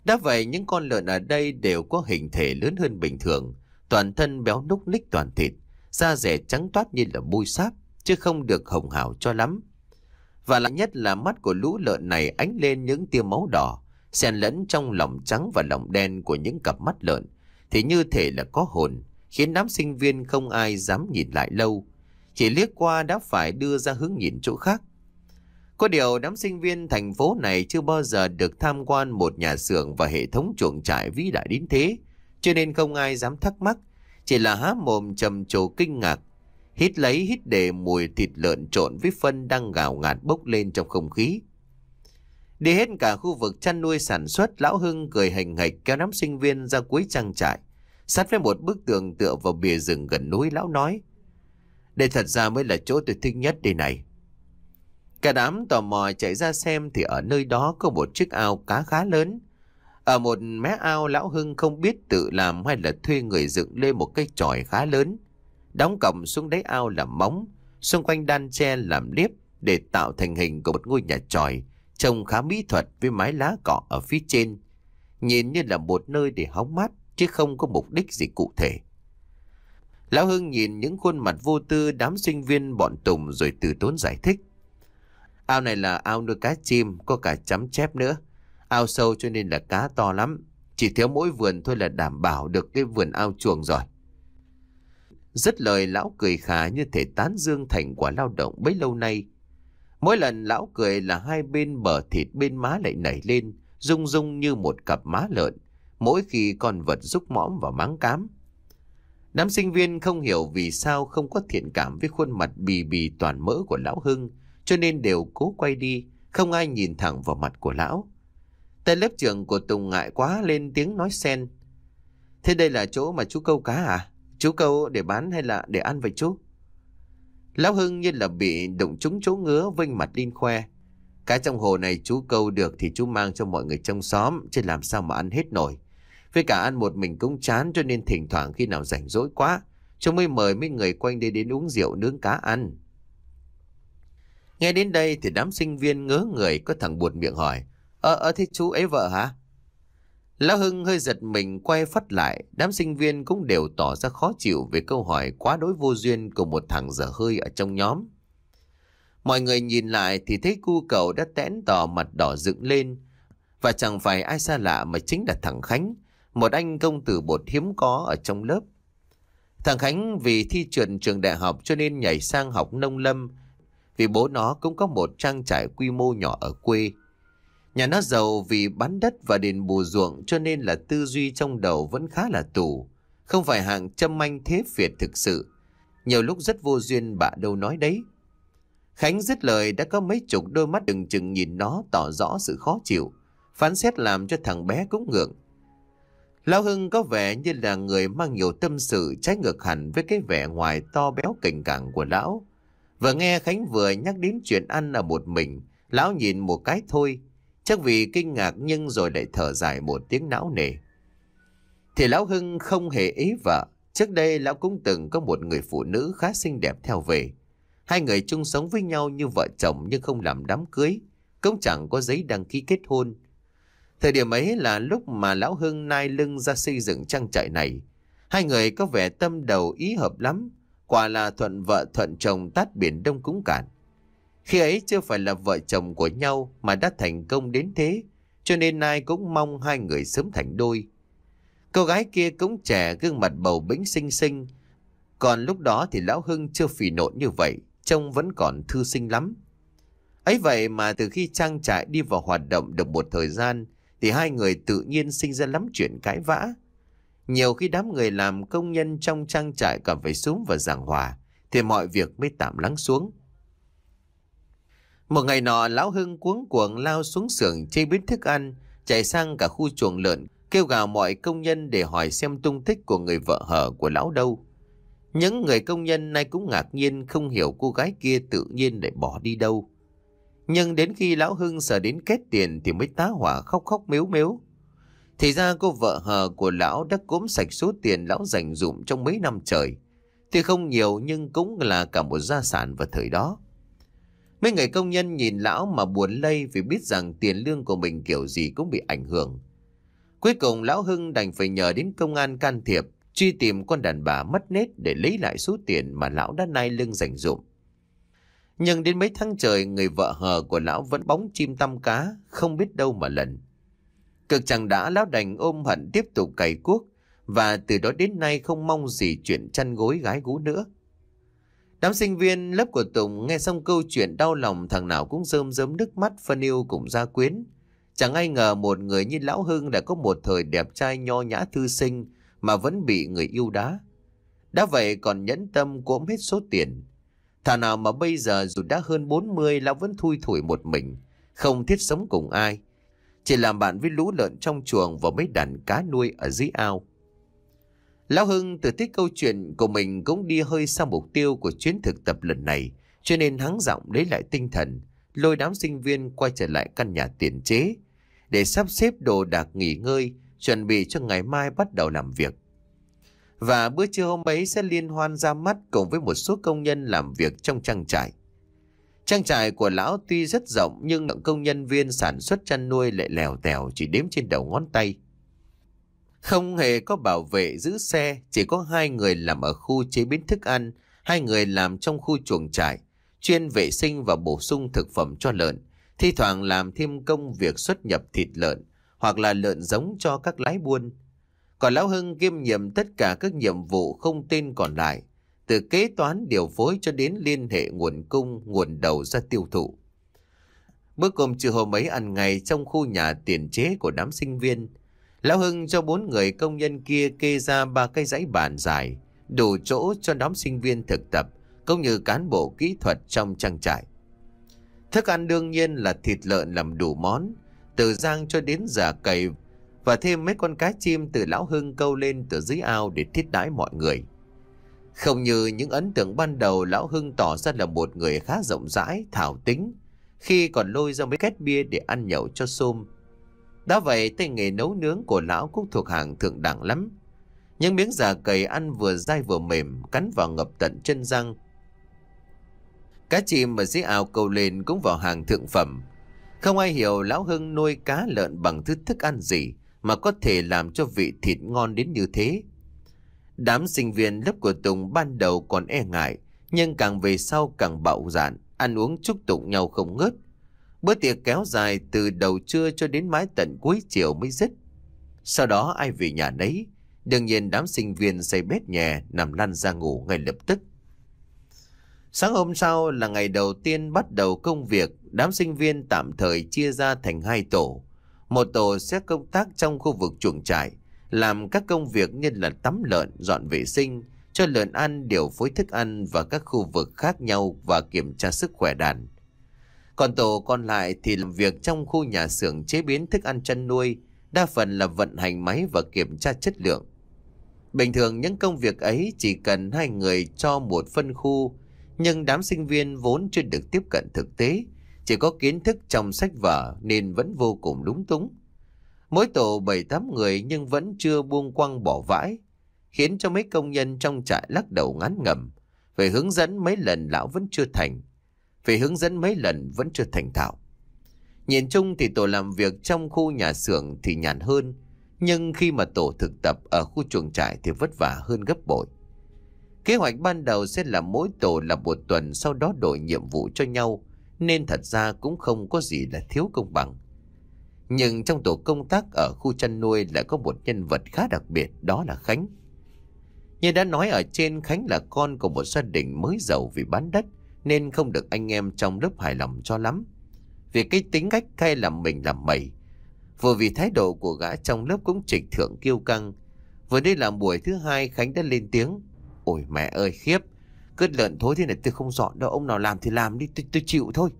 Đã vậy những con lợn ở đây đều có hình thể lớn hơn bình thường, toàn thân béo núc ních toàn thịt, da rẻ trắng toát như là bôi sáp, chứ không được hồng hào cho lắm. Và lạ nhất là mắt của lũ lợn này ánh lên những tia máu đỏ, xen lẫn trong lòng trắng và lòng đen của những cặp mắt lợn, thì như thể là có hồn, khiến đám sinh viên không ai dám nhìn lại lâu, chỉ liếc qua đã phải đưa ra hướng nhìn chỗ khác. Có điều đám sinh viên thành phố này chưa bao giờ được tham quan một nhà xưởng và hệ thống chuồng trại vĩ đại đến thế, cho nên không ai dám thắc mắc, chỉ là há mồm trầm trồ kinh ngạc, hít lấy hít để mùi thịt lợn trộn với phân đang ngào ngạt bốc lên trong không khí. Đi hết cả khu vực chăn nuôi sản xuất, lão Hưng cười hành hạch kéo đám sinh viên ra cuối trang trại, sát với một bức tường tựa vào bìa rừng gần núi. Lão nói: "Đây thật ra mới là chỗ tôi thích nhất đây này." Cả đám tò mò chạy ra xem thì ở nơi đó có một chiếc ao cá khá lớn. Ở một mé ao, lão Hưng không biết tự làm hay là thuê người dựng lên một cái chòi khá lớn, đóng cọc xuống đáy ao làm móng, xung quanh đan tre làm liếp để tạo thành hình của một ngôi nhà chòi trông khá mỹ thuật với mái lá cọ ở phía trên, nhìn như là một nơi để hóng mát chứ không có mục đích gì cụ thể. Lão Hưng nhìn những khuôn mặt vô tư đám sinh viên bọn Tùng rồi từ tốn giải thích: "Ao này là ao nuôi cá chim, có cả chấm chép nữa. Ao sâu cho nên là cá to lắm, chỉ thiếu mỗi vườn thôi là đảm bảo được cái vườn ao chuồng rồi." Dứt lời, lão cười khà như thể tán dương thành quả lao động bấy lâu nay. Mỗi lần lão cười là hai bên bờ thịt bên má lại nảy lên, rung rung như một cặp má lợn, mỗi khi con vật rúc mõm vào máng cám. Đám sinh viên không hiểu vì sao không có thiện cảm với khuôn mặt bì bì toàn mỡ của lão Hưng, cho nên đều cố quay đi, không ai nhìn thẳng vào mặt của lão. Tại lớp trưởng của Tùng ngại quá lên tiếng nói xen: "Thế đây là chỗ mà chú câu cá à? Chú câu để bán hay là để ăn vậy chú?" Lão Hưng như là bị đụng trúng chỗ ngứa, vênh mặt lên khoe: "Cá trong hồ này chú câu được thì chú mang cho mọi người trong xóm, chứ làm sao mà ăn hết nổi. Với cả ăn một mình cũng chán, cho nên thỉnh thoảng khi nào rảnh rỗi quá, chú mới mời mấy người quanh đây đến uống rượu nướng cá ăn." Nghe đến đây thì đám sinh viên ngớ người, có thằng buột miệng hỏi: Ờ, ờ thế chú ấy vợ hả?" Lão Hưng hơi giật mình quay phắt lại, đám sinh viên cũng đều tỏ ra khó chịu về câu hỏi quá đối vô duyên của một thằng dở hơi ở trong nhóm. Mọi người nhìn lại thì thấy cu cậu đã tẽn tỏ mặt đỏ dựng lên, và chẳng phải ai xa lạ mà chính là thằng Khánh, một anh công tử bột hiếm có ở trong lớp. Thằng Khánh vì thi trượt trường đại học cho nên nhảy sang học nông lâm, vì bố nó cũng có một trang trại quy mô nhỏ ở quê. Nhà nó giàu vì bán đất và đền bù ruộng, cho nên là tư duy trong đầu vẫn khá là tù, không phải hạng châm anh thế Việt thực sự. Nhiều lúc rất vô duyên bạ đâu nói đấy. Khánh dứt lời đã có mấy chục đôi mắt đừng chừng nhìn nó, tỏ rõ sự khó chịu, phán xét làm cho thằng bé cũng ngượng. Lão Hưng có vẻ như là người mang nhiều tâm sự, trái ngược hẳn với cái vẻ ngoài to béo cành cảng của lão. Vừa nghe Khánh vừa nhắc đến chuyện ăn ở một mình, lão nhìn một cái thôi, chắc vì kinh ngạc nhưng rồi lại thở dài một tiếng não nề. Thì lão Hưng không hề ý vợ. Trước đây lão cũng từng có một người phụ nữ khá xinh đẹp theo về. Hai người chung sống với nhau như vợ chồng nhưng không làm đám cưới, cũng chẳng có giấy đăng ký kết hôn. Thời điểm ấy là lúc mà lão Hưng nai lưng ra xây dựng trang trại này. Hai người có vẻ tâm đầu ý hợp lắm, quả là thuận vợ thuận chồng tát biển Đông cúng cạn. Khi ấy chưa phải là vợ chồng của nhau mà đã thành công đến thế, cho nên ai cũng mong hai người sớm thành đôi. Cô gái kia cũng trẻ, gương mặt bầu bĩnh xinh xinh, còn lúc đó thì lão Hưng chưa phì nộn như vậy, trông vẫn còn thư sinh lắm. Ấy vậy mà từ khi trang trại đi vào hoạt động được một thời gian thì hai người tự nhiên sinh ra lắm chuyện cãi vã. Nhiều khi đám người làm công nhân trong trang trại còn phải xúm vào giảng hòa thì mọi việc mới tạm lắng xuống. Một ngày nọ, lão Hưng cuống cuồng lao xuống xưởng chế biến thức ăn, chạy sang cả khu chuồng lợn, kêu gào mọi công nhân để hỏi xem tung tích của người vợ hở của lão đâu. Những người công nhân nay cũng ngạc nhiên, không hiểu cô gái kia tự nhiên lại bỏ đi đâu. Nhưng đến khi lão Hưng sờ đến két tiền thì mới tá hỏa khóc khóc mếu mếu. Thì ra cô vợ hờ của lão đã cốm sạch số tiền lão dành dụm trong mấy năm trời. Thì không nhiều nhưng cũng là cả một gia sản vào thời đó. Mấy người công nhân nhìn lão mà buồn lây vì biết rằng tiền lương của mình kiểu gì cũng bị ảnh hưởng. Cuối cùng lão Hưng đành phải nhờ đến công an can thiệp, truy tìm con đàn bà mất nết để lấy lại số tiền mà lão đã nai lưng dành dụm. Nhưng đến mấy tháng trời, người vợ hờ của lão vẫn bóng chim tăm cá, không biết đâu mà lần. Cực chẳng đã, lão đành ôm hận tiếp tục cày cuốc, và từ đó đến nay không mong gì chuyện chăn gối gái gú nữa. Đám sinh viên lớp của Tùng nghe xong câu chuyện đau lòng, thằng nào cũng rơm rớm nước mắt phân yêu cùng gia quyến. Chẳng ai ngờ một người như lão Hưng đã có một thời đẹp trai nho nhã thư sinh mà vẫn bị người yêu đá. Đã vậy còn nhẫn tâm cốm hết số tiền. Thà nào mà bây giờ dù đã hơn bốn mươi, lão vẫn thui thủi một mình, không thiết sống cùng ai, chỉ làm bạn với lũ lợn trong chuồng và mấy đàn cá nuôi ở dưới ao. Lão Hưng từ thích câu chuyện của mình cũng đi hơi xa mục tiêu của chuyến thực tập lần này, cho nên hắng giọng lấy lại tinh thần, lôi đám sinh viên quay trở lại căn nhà tiền chế để sắp xếp đồ đạc nghỉ ngơi, chuẩn bị cho ngày mai bắt đầu làm việc. Và bữa trưa hôm ấy sẽ liên hoan ra mắt cùng với một số công nhân làm việc trong trang trại. Trang trại của lão tuy rất rộng nhưng lượng công nhân viên sản xuất chăn nuôi lại lèo tèo, chỉ đếm trên đầu ngón tay. Không hề có bảo vệ giữ xe, chỉ có hai người làm ở khu chế biến thức ăn, hai người làm trong khu chuồng trại, chuyên vệ sinh và bổ sung thực phẩm cho lợn, thi thoảng làm thêm công việc xuất nhập thịt lợn hoặc là lợn giống cho các lái buôn. Còn lão Hưng kiêm nhiệm tất cả các nhiệm vụ không tên còn lại, từ kế toán điều phối cho đến liên hệ nguồn cung, nguồn đầu ra tiêu thụ. Bữa cơm trưa hôm ấy ăn ngay trong khu nhà tiền chế của đám sinh viên. Lão Hưng cho bốn người công nhân kia kê ra ba cái dãy bàn dài, đủ chỗ cho đám sinh viên thực tập, cũng như cán bộ kỹ thuật trong trang trại. Thức ăn đương nhiên là thịt lợn làm đủ món, từ rang cho đến giả cầy, và thêm mấy con cá chim từ lão Hưng câu lên từ dưới ao để thiết đãi mọi người. Không như những ấn tượng ban đầu, lão Hưng tỏ ra là một người khá rộng rãi, thảo tính, khi còn lôi ra mấy két bia để ăn nhậu cho xôm. Đã vậy, tay nghề nấu nướng của lão cũng thuộc hàng thượng đẳng lắm. Những miếng giả cầy ăn vừa dai vừa mềm, cắn vào ngập tận chân răng. Cá chim ở dưới ao câu lên cũng vào hàng thượng phẩm. Không ai hiểu lão Hưng nuôi cá lợn bằng thứ thức ăn gì mà có thể làm cho vị thịt ngon đến như thế. Đám sinh viên lớp của Tùng ban đầu còn e ngại, nhưng càng về sau càng bạo dạn, ăn uống chúc tụng nhau không ngớt. Bữa tiệc kéo dài từ đầu trưa cho đến mãi tận cuối chiều mới dứt. Sau đó ai về nhà nấy, đương nhiên đám sinh viên say bét nhẹ nằm lăn ra ngủ ngay lập tức. Sáng hôm sau là ngày đầu tiên bắt đầu công việc. Đám sinh viên tạm thời chia ra thành hai tổ. Một tổ sẽ công tác trong khu vực chuồng trại, làm các công việc như là tắm lợn, dọn vệ sinh, cho lợn ăn, điều phối thức ăn và các khu vực khác nhau và kiểm tra sức khỏe đàn. Còn tổ còn lại thì làm việc trong khu nhà xưởng chế biến thức ăn chăn nuôi, đa phần là vận hành máy và kiểm tra chất lượng. Bình thường những công việc ấy chỉ cần hai người cho một phân khu, nhưng đám sinh viên vốn chưa được tiếp cận thực tế, chỉ có kiến thức trong sách vở nên vẫn vô cùng lúng túng. Mỗi tổ bảy tám người nhưng vẫn chưa buông quăng bỏ vãi, khiến cho mấy công nhân trong trại lắc đầu ngán ngẩm. Phải hướng dẫn mấy lần lão vẫn chưa thành, phải hướng dẫn mấy lần vẫn chưa thành thạo. Nhìn chung thì tổ làm việc trong khu nhà xưởng thì nhàn hơn, nhưng khi mà tổ thực tập ở khu chuồng trại thì vất vả hơn gấp bội. Kế hoạch ban đầu sẽ là mỗi tổ làm một tuần, sau đó đổi nhiệm vụ cho nhau, nên thật ra cũng không có gì là thiếu công bằng. Nhưng trong tổ công tác ở khu chăn nuôi lại có một nhân vật khá đặc biệt, đó là Khánh. Như đã nói ở trên, Khánh là con của một gia đình mới giàu vì bán đất, nên không được anh em trong lớp hài lòng cho lắm. Vì cái tính cách hay làm mình làm mẩy, vừa vì thái độ của gã trong lớp cũng trịch thượng kiêu căng. Vừa đây là buổi thứ hai, Khánh đã lên tiếng: "Ôi mẹ ơi khiếp, cứt lợn thối thế này tôi không dọn đâu, ông nào làm thì làm đi, tôi, tôi chịu thôi."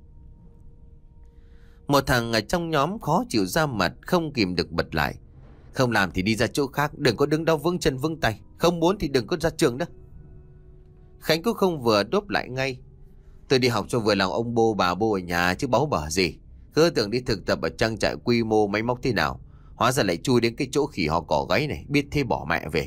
Một thằng ở trong nhóm khó chịu ra mặt, không kìm được bật lại: "Không làm thì đi ra chỗ khác, đừng có đứng đó vướng chân vướng tay, không muốn thì đừng có ra trường đó." Khánh cũng không vừa đốp lại ngay: "Tôi đi học cho vừa lòng ông bô bà bô ở nhà chứ báu bở gì. Cứ tưởng đi thực tập ở trang trại quy mô máy móc thế nào, hóa ra lại chui đến cái chỗ khỉ ho cỏ gáy này, biết thế bỏ mẹ về."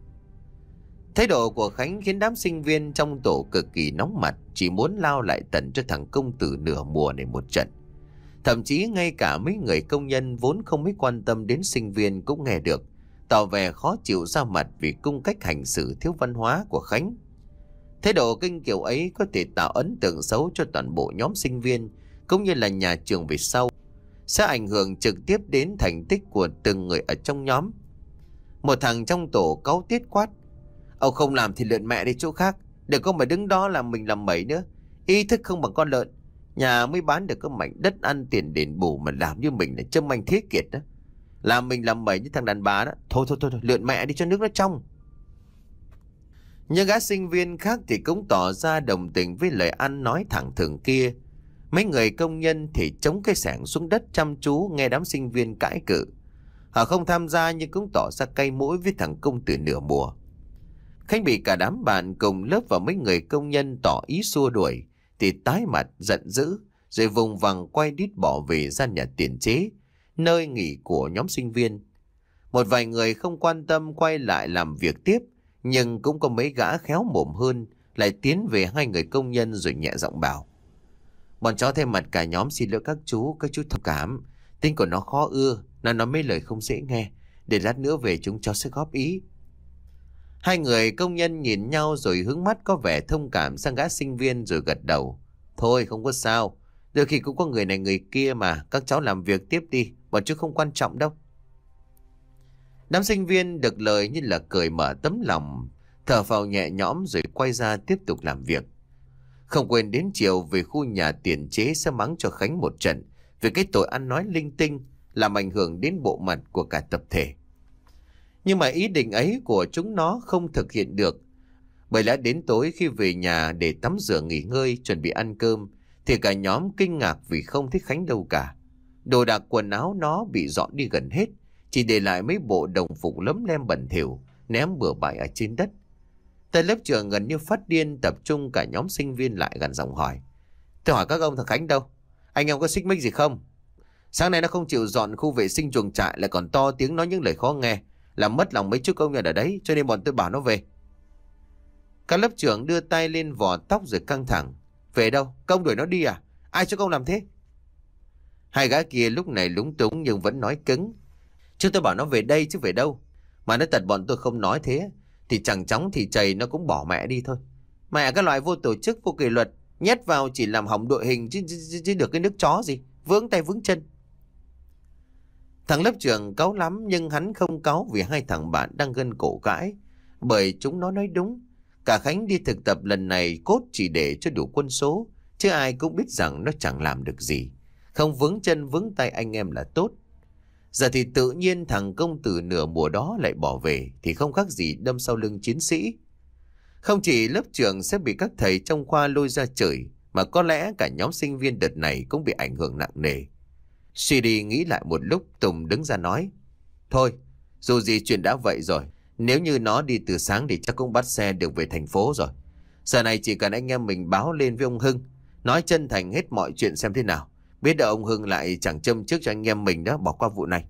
Thái độ của Khánh khiến đám sinh viên trong tổ cực kỳ nóng mặt, chỉ muốn lao lại tận cho thằng công tử nửa mùa này một trận. Thậm chí ngay cả mấy người công nhân vốn không mấy quan tâm đến sinh viên cũng nghe được, tỏ vẻ khó chịu ra mặt vì cung cách hành xử thiếu văn hóa của Khánh. Thái độ kinh kiểu ấy có thể tạo ấn tượng xấu cho toàn bộ nhóm sinh viên cũng như là nhà trường về sau, sẽ ảnh hưởng trực tiếp đến thành tích của từng người ở trong nhóm. Một thằng trong tổ cáu tiết quát: "Ông không làm thì lượn mẹ đi chỗ khác, đừng có mà đứng đó làm mình làm mẩy nữa. Ý thức không bằng con lợn, nhà mới bán được có mảnh đất ăn tiền đền bù mà làm như mình là châm anh thế kiệt đó. Làm mình làm mẩy như thằng đàn bà đó. Thôi thôi thôi, thôi lượn mẹ đi cho nước nó trong." Nhưng gã sinh viên khác thì cũng tỏ ra đồng tình với lời ăn nói thẳng thừng kia. Mấy người công nhân thì chống cái xẻng xuống đất chăm chú nghe đám sinh viên cãi cự. Họ không tham gia nhưng cũng tỏ ra cay mũi với thằng công tử nửa mùa. Khánh bị cả đám bạn cùng lớp và mấy người công nhân tỏ ý xua đuổi thì tái mặt giận dữ, rồi vùng vằng quay đít bỏ về gian nhà tiền chế, nơi nghỉ của nhóm sinh viên. Một vài người không quan tâm quay lại làm việc tiếp, nhưng cũng có mấy gã khéo mồm hơn lại tiến về hai người công nhân rồi nhẹ giọng bảo: "Bọn cháu thay mặt cả nhóm xin lỗi các chú, các chú thông cảm. Tính của nó khó ưa, nó nói mấy lời không dễ nghe. Để lát nữa về chúng cháu sẽ góp ý." Hai người công nhân nhìn nhau rồi hướng mắt có vẻ thông cảm sang gã sinh viên rồi gật đầu: "Thôi không có sao, đôi khi cũng có người này người kia mà, các cháu làm việc tiếp đi, bọn chú không quan trọng đâu." Đám sinh viên được lời như là cười mở tấm lòng, thở phào nhẹ nhõm rồi quay ra tiếp tục làm việc. Không quên đến chiều về khu nhà tiền chế sẽ mắng cho Khánh một trận về cái tội ăn nói linh tinh làm ảnh hưởng đến bộ mặt của cả tập thể. Nhưng mà ý định ấy của chúng nó không thực hiện được, bởi lẽ đến tối khi về nhà để tắm rửa nghỉ ngơi chuẩn bị ăn cơm thì cả nhóm kinh ngạc vì không thấy Khánh đâu cả. Đồ đạc quần áo nó bị dọn đi gần hết, chỉ để lại mấy bộ đồng phục lấm lem bẩn thỉu ném bừa bãi ở trên đất. Tại lớp trưởng gần như phát điên tập trung cả nhóm sinh viên lại gần giọng hỏi: "Tôi hỏi các ông thằng Khánh đâu? Anh em có xích mích gì không? Sáng nay nó không chịu dọn khu vệ sinh chuồng trại lại còn to tiếng nói những lời khó nghe, làm mất lòng mấy chú công nhân ở đấy, cho nên bọn tôi bảo nó về." Các lớp trưởng đưa tay lên vò tóc rồi căng thẳng: "Về đâu? Công đuổi nó đi à? Ai cho công làm thế?" Hai gã kia lúc này lúng túng nhưng vẫn nói cứng: "Chứ tôi bảo nó về đây chứ về đâu. Mà nó tật bọn tôi không nói thế thì chẳng chóng thì chày nó cũng bỏ mẹ đi thôi. Mẹ cái loại vô tổ chức vô kỷ luật, nhét vào chỉ làm hỏng đội hình chứ, chứ, chứ được cái nước chó gì, vướng tay vướng chân." Thằng lớp trưởng cáu lắm nhưng hắn không cáu vì hai thằng bạn đang gân cổ cãi, bởi chúng nó nói đúng. Cả Khánh đi thực tập lần này cốt chỉ để cho đủ quân số, chứ ai cũng biết rằng nó chẳng làm được gì. Không vướng chân vướng tay anh em là tốt. Giờ thì tự nhiên thằng công tử nửa mùa đó lại bỏ về thì không khác gì đâm sau lưng chiến sĩ. Không chỉ lớp trưởng sẽ bị các thầy trong khoa lôi ra chửi, mà có lẽ cả nhóm sinh viên đợt này cũng bị ảnh hưởng nặng nề. Suy đi nghĩ lại một lúc, Tùng đứng ra nói: "Thôi, dù gì chuyện đã vậy rồi. Nếu như nó đi từ sáng thì chắc cũng bắt xe được về thành phố rồi. Giờ này chỉ cần anh em mình báo lên với ông Hưng, nói chân thành hết mọi chuyện xem thế nào. Biết đâu ông Hưng lại chẳng châm trước cho anh em mình đó bỏ qua vụ này."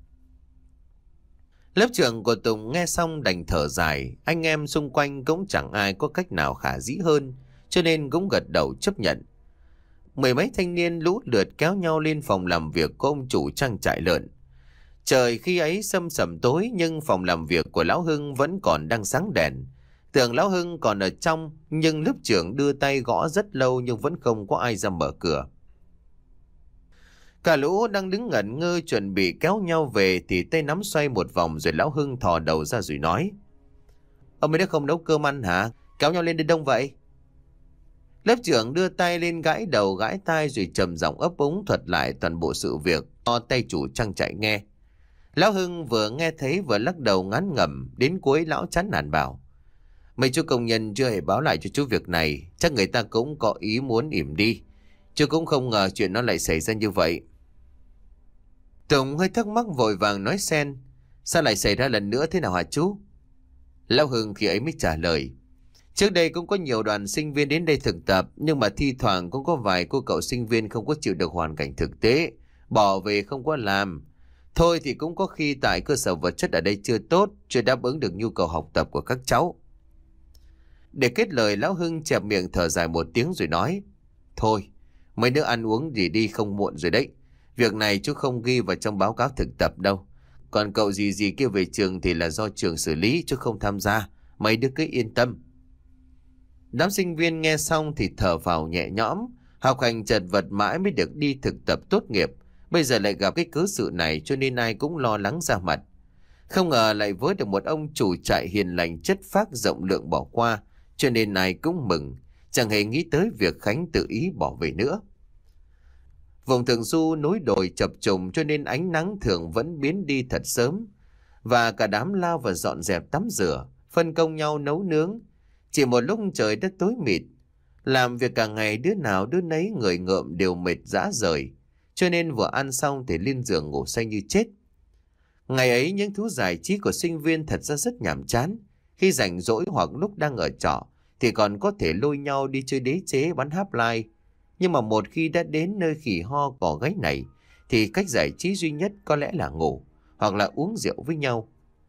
Lớp trưởng của Tùng nghe xong đành thở dài. Anh em xung quanh cũng chẳng ai có cách nào khả dĩ hơn, cho nên cũng gật đầu chấp nhận. Mười mấy thanh niên lũ lượt kéo nhau lên phòng làm việc của ông chủ trang trại lợn. Trời khi ấy sâm sẩm tối nhưng phòng làm việc của Lão Hưng vẫn còn đang sáng đèn. Tưởng Lão Hưng còn ở trong nhưng lớp trưởng đưa tay gõ rất lâu nhưng vẫn không có ai ra mở cửa. Cả lũ đang đứng ngẩn ngơ chuẩn bị kéo nhau về thì tay nắm xoay một vòng rồi Lão Hưng thò đầu ra rồi nói: "Ông mấy đứa không nấu cơm ăn hả? Kéo nhau lên đến đông vậy?" Lớp trưởng đưa tay lên gãi đầu gãi tai rồi trầm giọng ấp úng thuật lại toàn bộ sự việc cho tay chủ trang trại nghe. Lão Hưng vừa nghe thấy vừa lắc đầu ngán ngẩm, đến cuối lão chán nản bảo: "Mấy chú công nhân chưa hề báo lại cho chú việc này, chắc người ta cũng có ý muốn ỉm đi. Chú cũng không ngờ chuyện nó lại xảy ra như vậy." Tùng hơi thắc mắc vội vàng nói xen: "Sao lại xảy ra lần nữa thế nào hả chú?" Lão Hưng khi ấy mới trả lời: "Trước đây cũng có nhiều đoàn sinh viên đến đây thực tập, nhưng mà thi thoảng cũng có vài cô cậu sinh viên không có chịu được hoàn cảnh thực tế, bỏ về không có làm. Thôi thì cũng có khi tại cơ sở vật chất ở đây chưa tốt, chưa đáp ứng được nhu cầu học tập của các cháu." Để kết lời, Lão Hưng chẹp miệng thở dài một tiếng rồi nói: "Thôi, mấy đứa ăn uống gì đi không muộn rồi đấy. Việc này chú không ghi vào trong báo cáo thực tập đâu. Còn cậu gì gì kia về trường thì là do trường xử lý, chú không tham gia. Mấy đứa cứ yên tâm. Đám sinh viên nghe xong thì thở phào nhẹ nhõm. Học hành chật vật mãi mới được đi thực tập tốt nghiệp. Bây giờ lại gặp cái cớ sự này cho nên ai cũng lo lắng ra mặt. Không ngờ lại với được một ông chủ trại hiền lành chất phác rộng lượng bỏ qua, cho nên ai cũng mừng, chẳng hề nghĩ tới việc Khánh tự ý bỏ về nữa. Vùng thượng du núi đồi chập trùng cho nên ánh nắng thường vẫn biến đi thật sớm, và cả đám lao vào dọn dẹp tắm rửa, phân công nhau nấu nướng. Chỉ một lúc trời đất tối mịt, làm việc cả ngày đứa nào đứa nấy người ngợm đều mệt rã rời, cho nên vừa ăn xong thì lên giường ngủ say như chết. Ngày ấy những thú giải trí của sinh viên thật ra rất nhàm chán. Khi rảnh rỗi hoặc lúc đang ở trọ thì còn có thể lôi nhau đi chơi đế chế bắn háp lai. Nhưng mà một khi đã đến nơi khỉ ho cỏ gáy này thì cách giải trí duy nhất có lẽ là ngủ hoặc là uống rượu với nhau.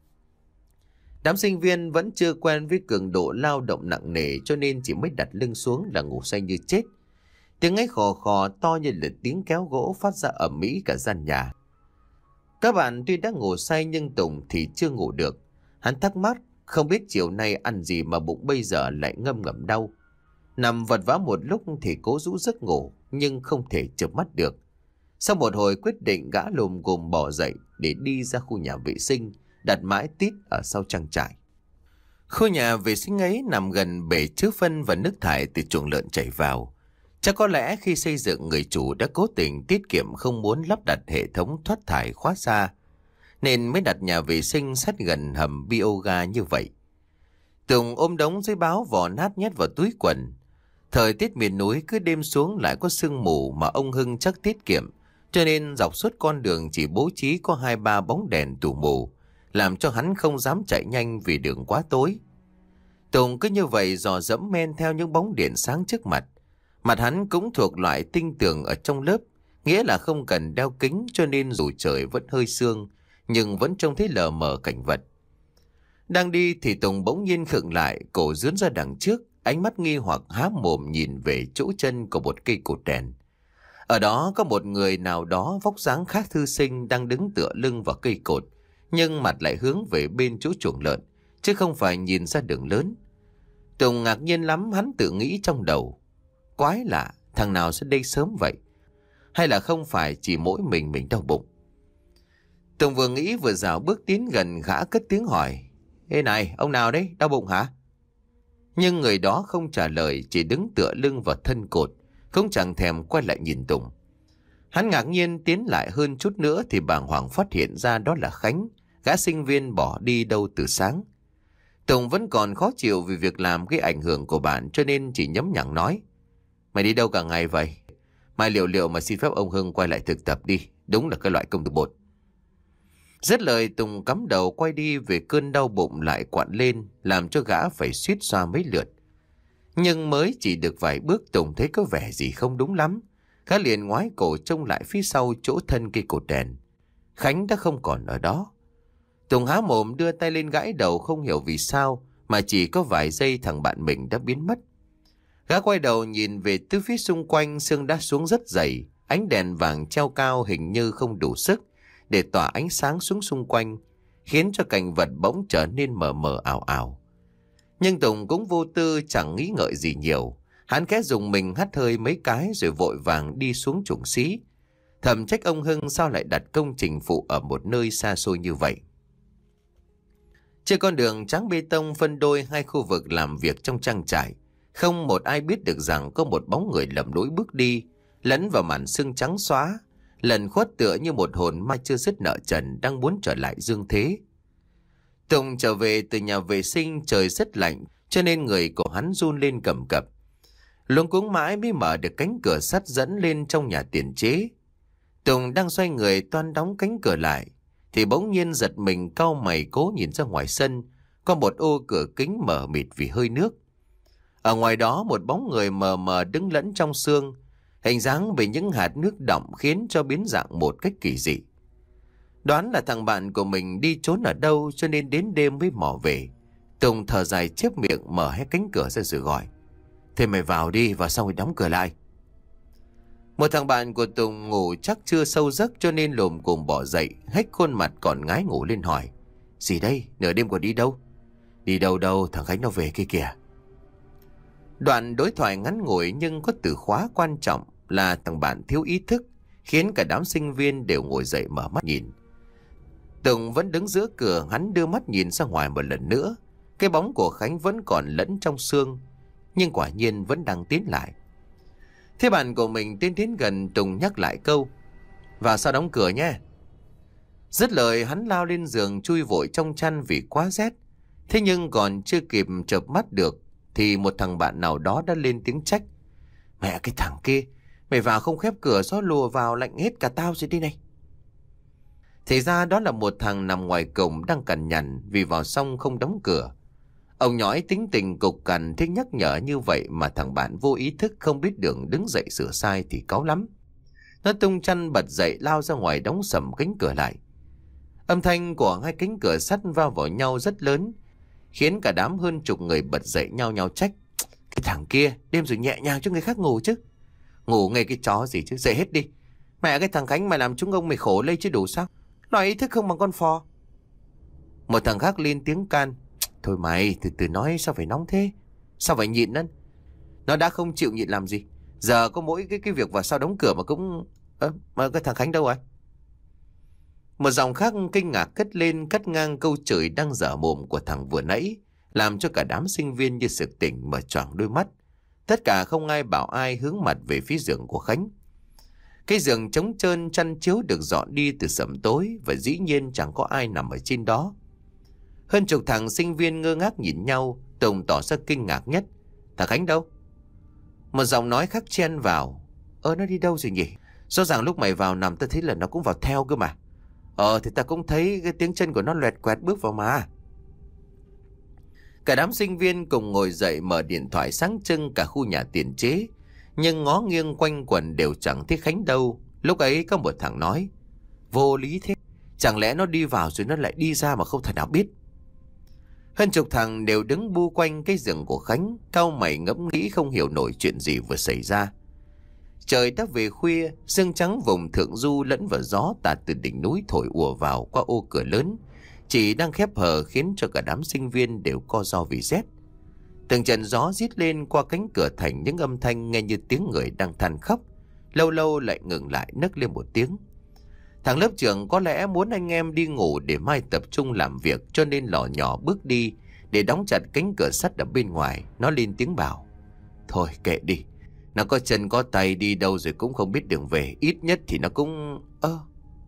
Đám sinh viên vẫn chưa quen với cường độ lao động nặng nề cho nên chỉ mới đặt lưng xuống là ngủ say như chết. Tiếng ấy khò khò to như là tiếng kéo gỗ phát ra ầm ĩ cả gian nhà. Các bạn tuy đã ngủ say nhưng Tùng thì chưa ngủ được. Hắn thắc mắc không biết chiều nay ăn gì mà bụng bây giờ lại ngâm ngầm đau. Nằm vật vã một lúc thì cố rũ giấc ngủ nhưng không thể chợp mắt được. Sau một hồi quyết định, gã lùm cùm bỏ dậy để đi ra khu nhà vệ sinh đặt mãi tít ở sau trang trại. Khu nhà vệ sinh ấy nằm gần bể chứa phân và nước thải từ chuồng lợn chảy vào. Chắc có lẽ khi xây dựng người chủ đã cố tình tiết kiệm không muốn lắp đặt hệ thống thoát thải khóa xa, nên mới đặt nhà vệ sinh sát gần hầm bioga như vậy. Tùng ôm đống giấy báo vỏ nát nhét vào túi quần. Thời tiết miền núi cứ đêm xuống lại có sương mù mà ông Hưng chắc tiết kiệm, cho nên dọc suốt con đường chỉ bố trí có hai ba bóng đèn tù mù, làm cho hắn không dám chạy nhanh vì đường quá tối. Tùng cứ như vậy dò dẫm men theo những bóng điện sáng trước mặt. Mặt hắn cũng thuộc loại tinh tường ở trong lớp, nghĩa là không cần đeo kính cho nên dù trời vẫn hơi sương, nhưng vẫn trông thấy lờ mờ cảnh vật. Đang đi thì Tùng bỗng nhiên khựng lại, cổ dướn ra đằng trước, ánh mắt nghi hoặc há mồm nhìn về chỗ chân của một cây cột đèn. Ở đó có một người nào đó vóc dáng khá thư sinh đang đứng tựa lưng vào cây cột, nhưng mặt lại hướng về bên chỗ chuồng lợn, chứ không phải nhìn ra đường lớn. Tùng ngạc nhiên lắm, hắn tự nghĩ trong đầu. Quái lạ, thằng nào sẽ đây sớm vậy? Hay là không phải chỉ mỗi mình mình đau bụng? Tùng vừa nghĩ vừa dạo bước tiến gần, gã cất tiếng hỏi: Ê này, ông nào đấy, đau bụng hả? Nhưng người đó không trả lời, chỉ đứng tựa lưng vào thân cột, không chẳng thèm quay lại nhìn Tùng. Hắn ngạc nhiên tiến lại hơn chút nữa thì bàng hoàng phát hiện ra đó là Khánh, gã sinh viên bỏ đi đâu từ sáng. Tùng vẫn còn khó chịu vì việc làm gây ảnh hưởng của bạn, cho nên chỉ nhấm nhẳng nói: Mày đi đâu cả ngày vậy? Mai liệu liệu mà xin phép ông Hưng quay lại thực tập đi, đúng là cái loại công tử bột. Dứt lời, Tùng cắm đầu quay đi, về cơn đau bụng lại quặn lên, làm cho gã phải suýt xoa mấy lượt. Nhưng mới chỉ được vài bước, Tùng thấy có vẻ gì không đúng lắm. Gã liền ngoái cổ trông lại phía sau chỗ thân cây cột đèn. Khánh đã không còn ở đó. Tùng há mồm đưa tay lên gãi đầu, không hiểu vì sao mà chỉ có vài giây thằng bạn mình đã biến mất. Gã quay đầu nhìn về tứ phía xung quanh, sương đã xuống rất dày, ánh đèn vàng treo cao hình như không đủ sức để tỏa ánh sáng xuống xung quanh, khiến cho cảnh vật bỗng trở nên mờ mờ ảo ảo. Nhưng Tùng cũng vô tư, chẳng nghĩ ngợi gì nhiều. Hắn khẽ dùng mình hắt hơi mấy cái rồi vội vàng đi xuống chuồng xí. Thầm trách ông Hưng sao lại đặt công trình phụ ở một nơi xa xôi như vậy. Trên con đường trắng bê tông phân đôi hai khu vực làm việc trong trang trại, không một ai biết được rằng có một bóng người lầm lũi bước đi, lẫn vào màn sương trắng xóa, lần khuất tựa như một hồn ma chưa dứt nợ trần đang muốn trở lại dương thế. Tùng trở về từ nhà vệ sinh, trời rất lạnh cho nên người của hắn run lên cầm cập. Luống cuống mãi mới mở được cánh cửa sắt dẫn lên trong nhà tiền chế. Tùng đang xoay người toan đóng cánh cửa lại thì bỗng nhiên giật mình, cau mày cố nhìn ra ngoài sân, có một ô cửa kính mở mịt vì hơi nước. Ở ngoài đó một bóng người mờ mờ đứng lẫn trong sương, hình dáng bị những hạt nước đọng khiến cho biến dạng một cách kỳ dị. Đoán là thằng bạn của mình đi trốn ở đâu cho nên đến đêm mới mò về. Tùng thở dài chép miệng, mở hết cánh cửa ra rồi gọi: Thế mày vào đi, vào xong rồi đóng cửa lại. Một thằng bạn của Tùng ngủ chắc chưa sâu giấc cho nên lồm cồm bỏ dậy, hếch khuôn mặt còn ngái ngủ lên hỏi. Gì đây, nửa đêm còn đi đâu? Đi đâu đâu, thằng Khánh nó về kia kìa. Đoạn đối thoại ngắn ngủi nhưng có từ khóa quan trọng là thằng bạn thiếu ý thức, khiến cả đám sinh viên đều ngồi dậy mở mắt nhìn. Tùng vẫn đứng giữa cửa, hắn đưa mắt nhìn ra ngoài một lần nữa. Cái bóng của Khánh vẫn còn lẫn trong sương, nhưng quả nhiên vẫn đang tiến lại. Thế bạn của mình tiến đến gần, Tùng nhắc lại câu: vào sau đóng cửa nhé. Dứt lời hắn lao lên giường chui vội trong chăn vì quá rét. Thế nhưng còn chưa kịp chợp mắt được thì một thằng bạn nào đó đã lên tiếng trách. Mẹ cái thằng kia, mày vào không khép cửa, gió lùa vào lạnh hết cả tao rồi đi này. Thì ra đó là một thằng nằm ngoài cổng đang cằn nhằn vì vào xong không đóng cửa. Ông nhõi tính tình cục cằn, thích nhắc nhở như vậy mà thằng bạn vô ý thức không biết đường đứng dậy sửa sai thì cáu lắm. Nó tung chăn bật dậy lao ra ngoài đóng sầm cánh cửa lại. Âm thanh của hai cánh cửa sắt va vào nhau rất lớn, khiến cả đám hơn chục người bật dậy nhau nhau trách. Cái thằng kia đêm rồi nhẹ nhàng cho người khác ngủ chứ. Ngủ ngay cái chó gì chứ, dậy hết đi. Mẹ cái thằng Khánh mày làm chúng ông mày khổ lây chứ đủ sao. Nói ý thức không bằng con phò. Một thằng khác lên tiếng can. Thôi mày từ từ nói, sao phải nóng thế? Sao phải nhịn nữa? Nó đã không chịu nhịn làm gì. Giờ có mỗi cái cái việc vào sau đóng cửa mà cũng... Ơ, mà cái thằng Khánh đâu rồi? Một dòng khác kinh ngạc cất lên cắt ngang câu chửi đang dở mồm của thằng vừa nãy, làm cho cả đám sinh viên như sực tỉnh mở choàng đôi mắt. Tất cả không ai bảo ai, hướng mặt về phía giường của Khánh. Cái giường trống trơn, chăn chiếu được dọn đi từ sẩm tối và dĩ nhiên chẳng có ai nằm ở trên đó. Hơn chục thằng sinh viên ngơ ngác nhìn nhau, Tùng tỏ ra kinh ngạc nhất. Thằng Khánh đâu? Một giọng nói khác chen vào. Ơ, nó đi đâu rồi nhỉ? Rõ ràng lúc mày vào nằm ta thấy là nó cũng vào theo cơ mà. Ờ thì ta cũng thấy cái tiếng chân của nó loẹt quẹt bước vào mà. Cả đám sinh viên cùng ngồi dậy mở điện thoại sáng trưng cả khu nhà tiền chế, nhưng ngó nghiêng quanh quẩn đều chẳng thấy Khánh đâu. Lúc ấy có một thằng nói: vô lý thế, chẳng lẽ nó đi vào rồi nó lại đi ra mà không thể nào biết. Hơn chục thằng đều đứng bu quanh cái giường của Khánh, cau mày ngẫm nghĩ không hiểu nổi chuyện gì vừa xảy ra. Trời đã về khuya, sương trắng vùng thượng du lẫn vào gió tạt từ đỉnh núi thổi ùa vào qua ô cửa lớn, chỉ đang khép hờ khiến cho cả đám sinh viên đều co ro vì rét. Từng trận gió rít lên qua cánh cửa thành những âm thanh nghe như tiếng người đang than khóc, lâu lâu lại ngừng lại nấc lên một tiếng. Thằng lớp trưởng có lẽ muốn anh em đi ngủ để mai tập trung làm việc, cho nên lò nhỏ bước đi để đóng chặt cánh cửa sắt ở bên ngoài. Nó lên tiếng bảo: thôi kệ đi, nó có chân có tay đi đâu rồi cũng không biết đường về, ít nhất thì nó cũng... ơ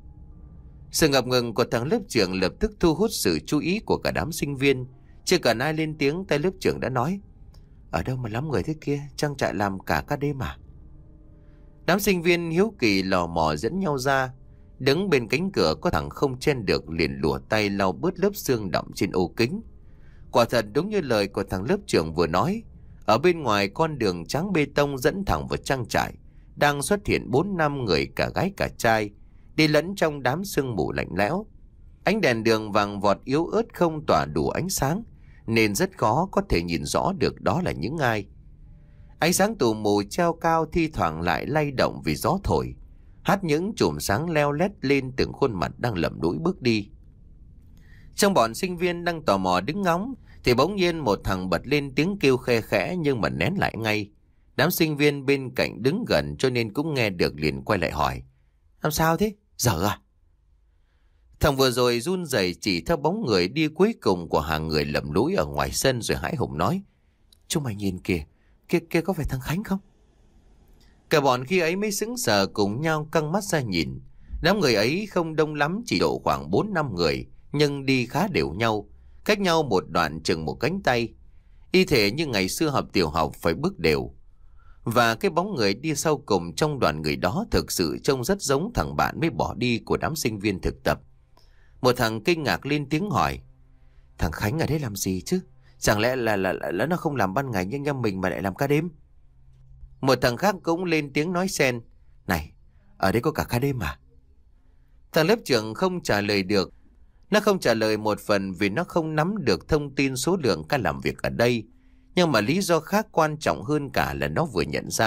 Sự ngập ngừng của thằng lớp trưởng lập tức thu hút sự chú ý của cả đám sinh viên. Chưa cần ai lên tiếng, tay lớp trưởng đã nói: ở đâu mà lắm người thế kia, trang trại làm cả các đêm à? Đám sinh viên hiếu kỳ lò mò dẫn nhau ra. Đứng bên cánh cửa có thằng không chen được liền lùa tay lau bớt lớp sương đọng trên ô kính. Quả thật đúng như lời của thằng lớp trưởng vừa nói, ở bên ngoài con đường trắng bê tông dẫn thẳng vào trang trại đang xuất hiện bốn năm người cả gái cả trai, đi lẫn trong đám sương mù lạnh lẽo. Ánh đèn đường vàng vọt yếu ớt không tỏa đủ ánh sáng, nên rất khó có thể nhìn rõ được đó là những ai. Ánh sáng tù mù treo cao thi thoảng lại lay động vì gió thổi, hắt những chùm sáng leo lét lên từng khuôn mặt đang lầm lũi bước đi. Trong bọn sinh viên đang tò mò đứng ngóng thì bỗng nhiên một thằng bật lên tiếng kêu khe khẽ nhưng mà nén lại ngay. Đám sinh viên bên cạnh đứng gần cho nên cũng nghe được, liền quay lại hỏi: làm sao thế? Dở à? Thằng vừa rồi run rẩy chỉ theo bóng người đi cuối cùng của hàng người lầm lũi ở ngoài sân rồi hãi hùng nói: chúng mày nhìn kìa, kia kia có phải thằng Khánh không? Cả bọn khi ấy mới sững sờ cùng nhau căng mắt ra nhìn. Đám người ấy không đông lắm, chỉ độ khoảng bốn năm người, nhưng đi khá đều nhau, cách nhau một đoạn chừng một cánh tay. Y thể như ngày xưa học tiểu học phải bước đều. Và cái bóng người đi sau cùng trong đoàn người đó thực sự trông rất giống thằng bạn mới bỏ đi của đám sinh viên thực tập. Một thằng kinh ngạc lên tiếng hỏi: thằng Khánh ở đây làm gì chứ? Chẳng lẽ là là, là, là nó không làm ban ngày nhưng nhà mình mà lại làm ca đêm? Một thằng khác cũng lên tiếng nói xen: này, ở đây có cả ca đêm à? Thằng lớp trưởng không trả lời được. Nó không trả lời một phần vì nó không nắm được thông tin số lượng ca làm việc ở đây. Nhưng mà lý do khác quan trọng hơn cả là nó vừa nhận ra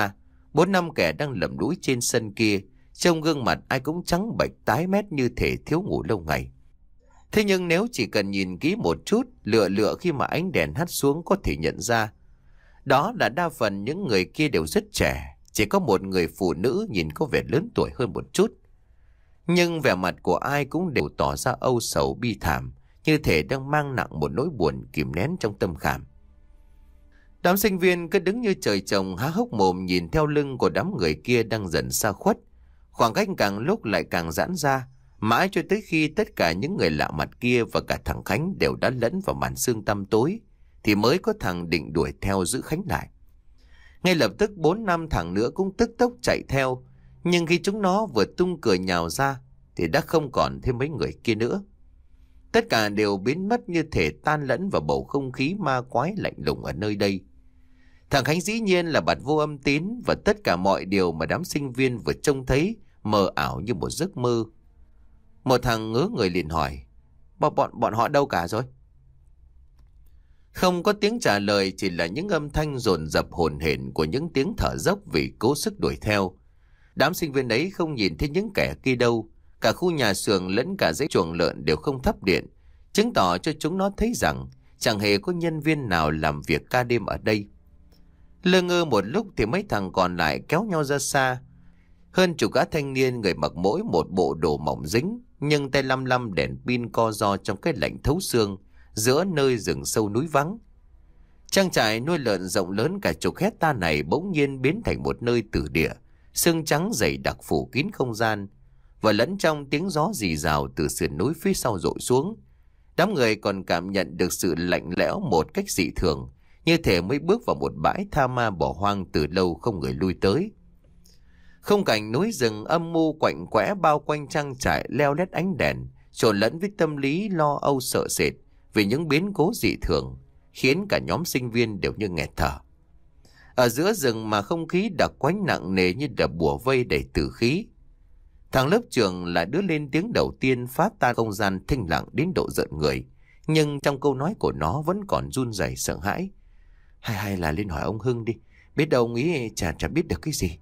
Bốn năm kẻ đang lầm đuối trên sân kia, trông gương mặt ai cũng trắng bệch tái mét như thể thiếu ngủ lâu ngày. Thế nhưng nếu chỉ cần nhìn kỹ một chút, lựa lựa khi mà ánh đèn hắt xuống có thể nhận ra, đó là đa phần những người kia đều rất trẻ, chỉ có một người phụ nữ nhìn có vẻ lớn tuổi hơn một chút. Nhưng vẻ mặt của ai cũng đều tỏ ra âu sầu bi thảm, như thể đang mang nặng một nỗi buồn kìm nén trong tâm khảm. Đám sinh viên cứ đứng như trời trồng há hốc mồm nhìn theo lưng của đám người kia đang dần xa khuất. Khoảng cách càng lúc lại càng giãn ra, mãi cho tới khi tất cả những người lạ mặt kia và cả thằng Khánh đều đã lẫn vào màn sương tăm tối, thì mới có thằng định đuổi theo giữ Khánh lại. Ngay lập tức bốn năm thằng nữa cũng tức tốc chạy theo, nhưng khi chúng nó vừa tung cửa nhào ra thì đã không còn thêm mấy người kia nữa. Tất cả đều biến mất như thể tan lẫn vào bầu không khí ma quái lạnh lùng ở nơi đây. Thằng Khánh dĩ nhiên là bạt vô âm tín, và tất cả mọi điều mà đám sinh viên vừa trông thấy mờ ảo như một giấc mơ. Một thằng ngớ người liền hỏi, bọn, bọn, bọn họ đâu cả rồi? Không có tiếng trả lời, chỉ là những âm thanh dồn dập hồn hển của những tiếng thở dốc vì cố sức đuổi theo. Đám sinh viên ấy không nhìn thấy những kẻ kia đâu. Cả khu nhà xưởng lẫn cả dãy chuồng lợn đều không thắp điện, chứng tỏ cho chúng nó thấy rằng chẳng hề có nhân viên nào làm việc ca đêm ở đây. Lơ ngơ một lúc thì mấy thằng còn lại kéo nhau ra xa. Hơn chục gã thanh niên, người mặc mỗi một bộ đồ mỏng dính, nhưng tay lăm lăm đèn pin co ro trong cái lạnh thấu xương giữa nơi rừng sâu núi vắng. Trang trại nuôi lợn rộng lớn cả chục hecta này bỗng nhiên biến thành một nơi tử địa, sương trắng dày đặc phủ kín không gian, và lẫn trong tiếng gió rì rào từ sườn núi phía sau dội xuống. Đám người còn cảm nhận được sự lạnh lẽo một cách dị thường, như thể mới bước vào một bãi tha ma bỏ hoang từ lâu không người lui tới. Khung cảnh núi rừng âm mưu quạnh quẽ bao quanh trang trại leo lét ánh đèn, trộn lẫn với tâm lý lo âu sợ sệt vì những biến cố dị thường, khiến cả nhóm sinh viên đều như nghẹt thở. Ở giữa rừng mà không khí đặc quánh nặng nề như đập bùa vây đầy tử khí. Thằng lớp trưởng là đứa lên tiếng đầu tiên phá tan không gian thinh lặng đến độ giận người, nhưng trong câu nói của nó vẫn còn run rẩy sợ hãi. Hay hay là lên hỏi ông Hưng đi, biết đâu ông ấy chả chả biết được cái gì.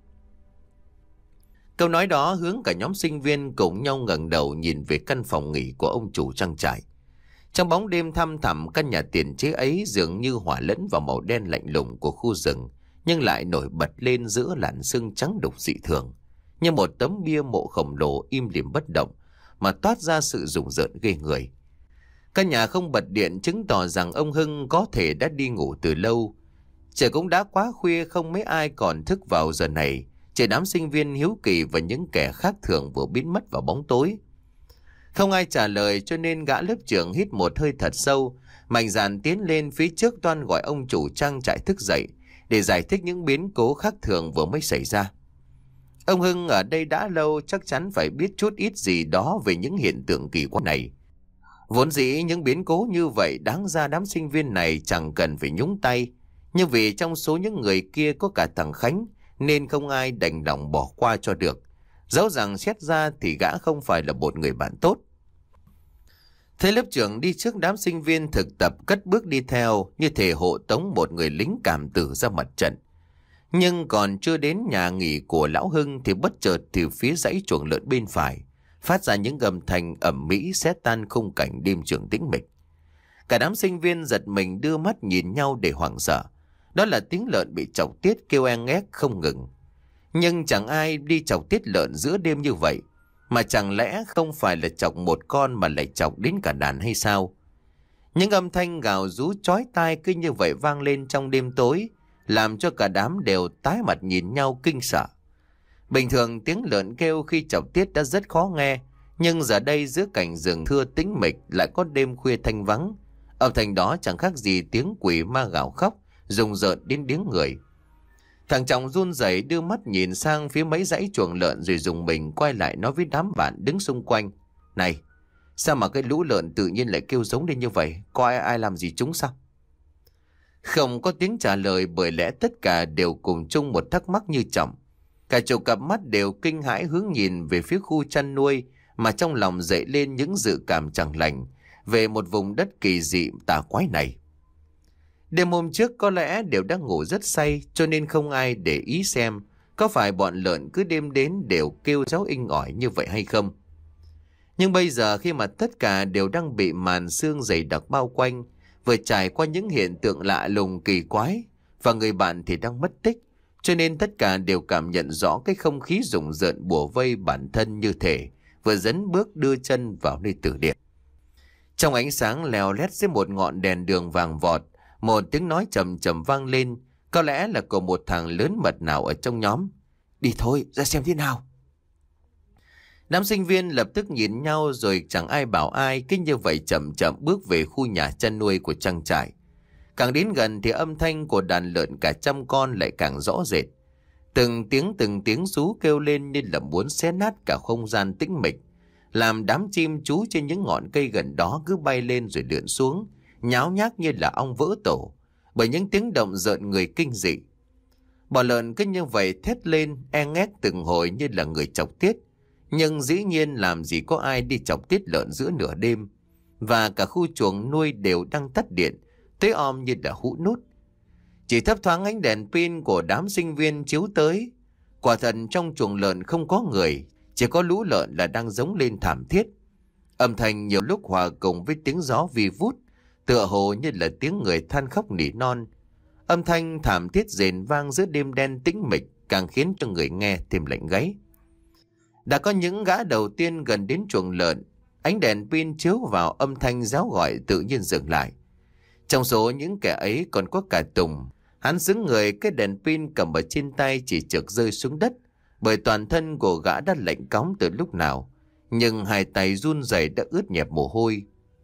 Câu nói đó hướng cả nhóm sinh viên cùng nhau ngẩng đầu nhìn về căn phòng nghỉ của ông chủ trang trại. Trong bóng đêm thăm thẳm, căn nhà tiền chế ấy dường như hòa lẫn vào màu đen lạnh lùng của khu rừng, nhưng lại nổi bật lên giữa làn sương trắng đục dị thường, như một tấm bia mộ khổng lồ im lìm bất động mà toát ra sự rùng rợn ghê người. Căn nhà không bật điện chứng tỏ rằng ông Hưng có thể đã đi ngủ từ lâu. Trời cũng đã quá khuya, không mấy ai còn thức vào giờ này, chỉ đám sinh viên hiếu kỳ và những kẻ khác thường vừa biến mất vào bóng tối. Không ai trả lời, cho nên gã lớp trưởng hít một hơi thật sâu, mạnh dạn tiến lên phía trước toan gọi ông chủ trang trại thức dậy để giải thích những biến cố khác thường vừa mới xảy ra. Ông Hưng ở đây đã lâu, chắc chắn phải biết chút ít gì đó về những hiện tượng kỳ quái này. Vốn dĩ những biến cố như vậy đáng ra đám sinh viên này chẳng cần phải nhúng tay, nhưng vì trong số những người kia có cả thằng Khánh nên không ai đành lòng bỏ qua cho được. Dẫu rằng xét ra thì gã không phải là một người bạn tốt. Thế lớp trưởng đi trước đám sinh viên thực tập cất bước đi theo, như thể hộ tống một người lính cảm tử ra mặt trận. Nhưng còn chưa đến nhà nghỉ của lão Hưng thì bất chợt từ phía dãy chuồng lợn bên phải phát ra những âm thanh ầm ĩ xé tan khung cảnh đêm trường tĩnh mịch. Cả đám sinh viên giật mình đưa mắt nhìn nhau để hoảng sợ. Đó là tiếng lợn bị chọc tiết kêu eng ép không ngừng. Nhưng chẳng ai đi chọc tiết lợn giữa đêm như vậy, mà chẳng lẽ không phải là chọc một con mà lại chọc đến cả đàn hay sao? Những âm thanh gào rú chói tai cứ như vậy vang lên trong đêm tối, làm cho cả đám đều tái mặt nhìn nhau kinh sợ. Bình thường tiếng lợn kêu khi chọc tiết đã rất khó nghe, nhưng giờ đây giữa cảnh rừng thưa tĩnh mịch lại có đêm khuya thanh vắng. Âm thanh đó chẳng khác gì tiếng quỷ ma gào khóc, rùng rợn đến điếng người. Thằng Trọng run rẩy đưa mắt nhìn sang phía mấy dãy chuồng lợn rồi dùng mình quay lại nói với đám bạn đứng xung quanh. Này, sao mà cái lũ lợn tự nhiên lại kêu giống lên như vậy? Có ai, ai làm gì chúng sao? Không có tiếng trả lời, bởi lẽ tất cả đều cùng chung một thắc mắc như Trọng. Cả chục cặp mắt đều kinh hãi hướng nhìn về phía khu chăn nuôi, mà trong lòng dậy lên những dự cảm chẳng lành về một vùng đất kỳ dị tà quái này. Đêm hôm trước có lẽ đều đang ngủ rất say, cho nên không ai để ý xem Có phải bọn lợn cứ đêm đến đều kêu réo inh ỏi như vậy hay không? Nhưng bây giờ khi mà tất cả đều đang bị màn sương dày đặc bao quanh, vừa trải qua những hiện tượng lạ lùng kỳ quái, và người bạn thì đang mất tích, cho nên tất cả đều cảm nhận rõ cái không khí rùng rợn bủa vây bản thân như thể vừa dấn bước đưa chân vào nơi tử địa. Trong ánh sáng leo lét dưới một ngọn đèn đường vàng vọt, một tiếng nói trầm trầm vang lên, có lẽ là của một thằng lớn mật nào ở trong nhóm. Đi thôi, ra xem thế nào. Đám sinh viên lập tức nhìn nhau rồi chẳng ai bảo ai, cứ như vậy chậm chậm bước về khu nhà chăn nuôi của trang trại. Càng đến gần thì âm thanh của đàn lợn cả trăm con lại càng rõ rệt. Từng tiếng từng tiếng rú kêu lên như là muốn xé nát cả không gian tĩnh mịch, làm đám chim trú trên những ngọn cây gần đó cứ bay lên rồi lượn xuống, nháo nhác như là ong vỡ tổ, bởi những tiếng động rợn người kinh dị. Bò lợn cứ như vậy thét lên, e ngét từng hồi như là người chọc tiết. Nhưng dĩ nhiên làm gì có ai đi chọc tiết lợn giữa nửa đêm. Và cả khu chuồng nuôi đều đang tắt điện, tối om như là hũ nút. Chỉ thấp thoáng ánh đèn pin của đám sinh viên chiếu tới. Quả thật trong chuồng lợn không có người, chỉ có lũ lợn là đang giống lên thảm thiết. Âm thanh nhiều lúc hòa cùng với tiếng gió vi vút, tựa hồ như là tiếng người than khóc nỉ non. Âm thanh thảm thiết rền vang giữa đêm đen tĩnh mịch càng khiến cho người nghe thêm lạnh gáy. Đã có những gã đầu tiên gần đến chuồng lợn, ánh đèn pin chiếu vào, âm thanh réo gọi tự nhiên dừng lại. Trong số những kẻ ấy còn có cả Tùng. Hắn xứng người, cái đèn pin cầm ở trên tay chỉ chực rơi xuống đất, bởi toàn thân của gã đã lạnh cóng từ lúc nào, nhưng hai tay run rẩy đã ướt nhẹp mồ hôi.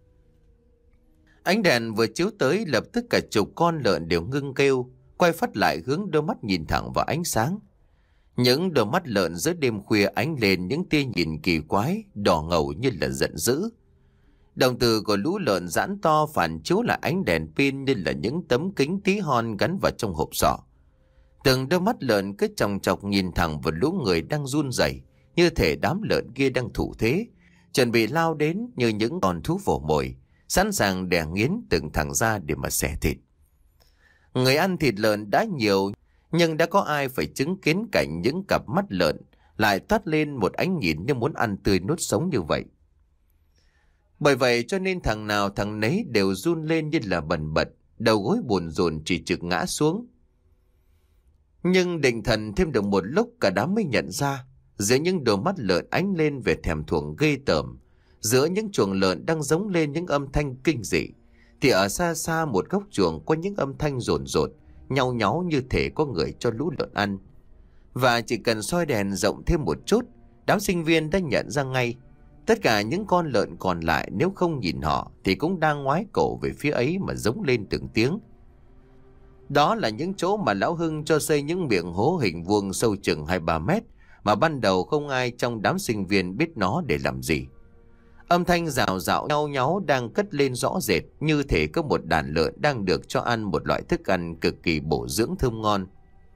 Ánh đèn vừa chiếu tới, lập tức cả chục con lợn đều ngưng kêu, quay phát lại hướng đôi mắt nhìn thẳng vào ánh sáng. Những đôi mắt lợn giữa đêm khuya ánh lên những tia nhìn kỳ quái, đỏ ngầu như là giận dữ. Đồng tử của lũ lợn giãn to phản chiếu lại ánh đèn pin như là những tấm kính tí hon gắn vào trong hộp sọ. Từng đôi mắt lợn cứ chòng chọc nhìn thẳng vào lũ người đang run rẩy, như thể đám lợn kia đang thủ thế, chuẩn bị lao đến như những con thú vồ mồi, sẵn sàng đè nghiến từng thằng ra để mà xẻ thịt. Người ăn thịt lợn đã nhiều, nhưng đã có ai phải chứng kiến cảnh những cặp mắt lợn lại toát lên một ánh nhìn như muốn ăn tươi nuốt sống như vậy. Bởi vậy cho nên thằng nào thằng nấy đều run lên như là bần bật, đầu gối buồn rồn chỉ trực ngã xuống. Nhưng định thần thêm được một lúc, cả đám mới nhận ra, giữa những đôi mắt lợn ánh lên về thèm thuồng ghê tởm, giữa những chuồng lợn đang giống lên những âm thanh kinh dị, thì ở xa xa một góc chuồng có những âm thanh rồn rột, nhao nháo như thể có người cho lũ lợn ăn. Và chỉ cần soi đèn rộng thêm một chút, đám sinh viên đã nhận ra ngay, tất cả những con lợn còn lại nếu không nhìn họ thì cũng đang ngoái cổ về phía ấy mà giống lên từng tiếng. Đó là những chỗ mà Lão Hưng cho xây những miệng hố hình vuông sâu chừng hai ba mét, mà ban đầu không ai trong đám sinh viên biết nó để làm gì. Âm thanh rào rạo nhao nháo đang cất lên rõ rệt, như thể có một đàn lợn đang được cho ăn một loại thức ăn cực kỳ bổ dưỡng thơm ngon.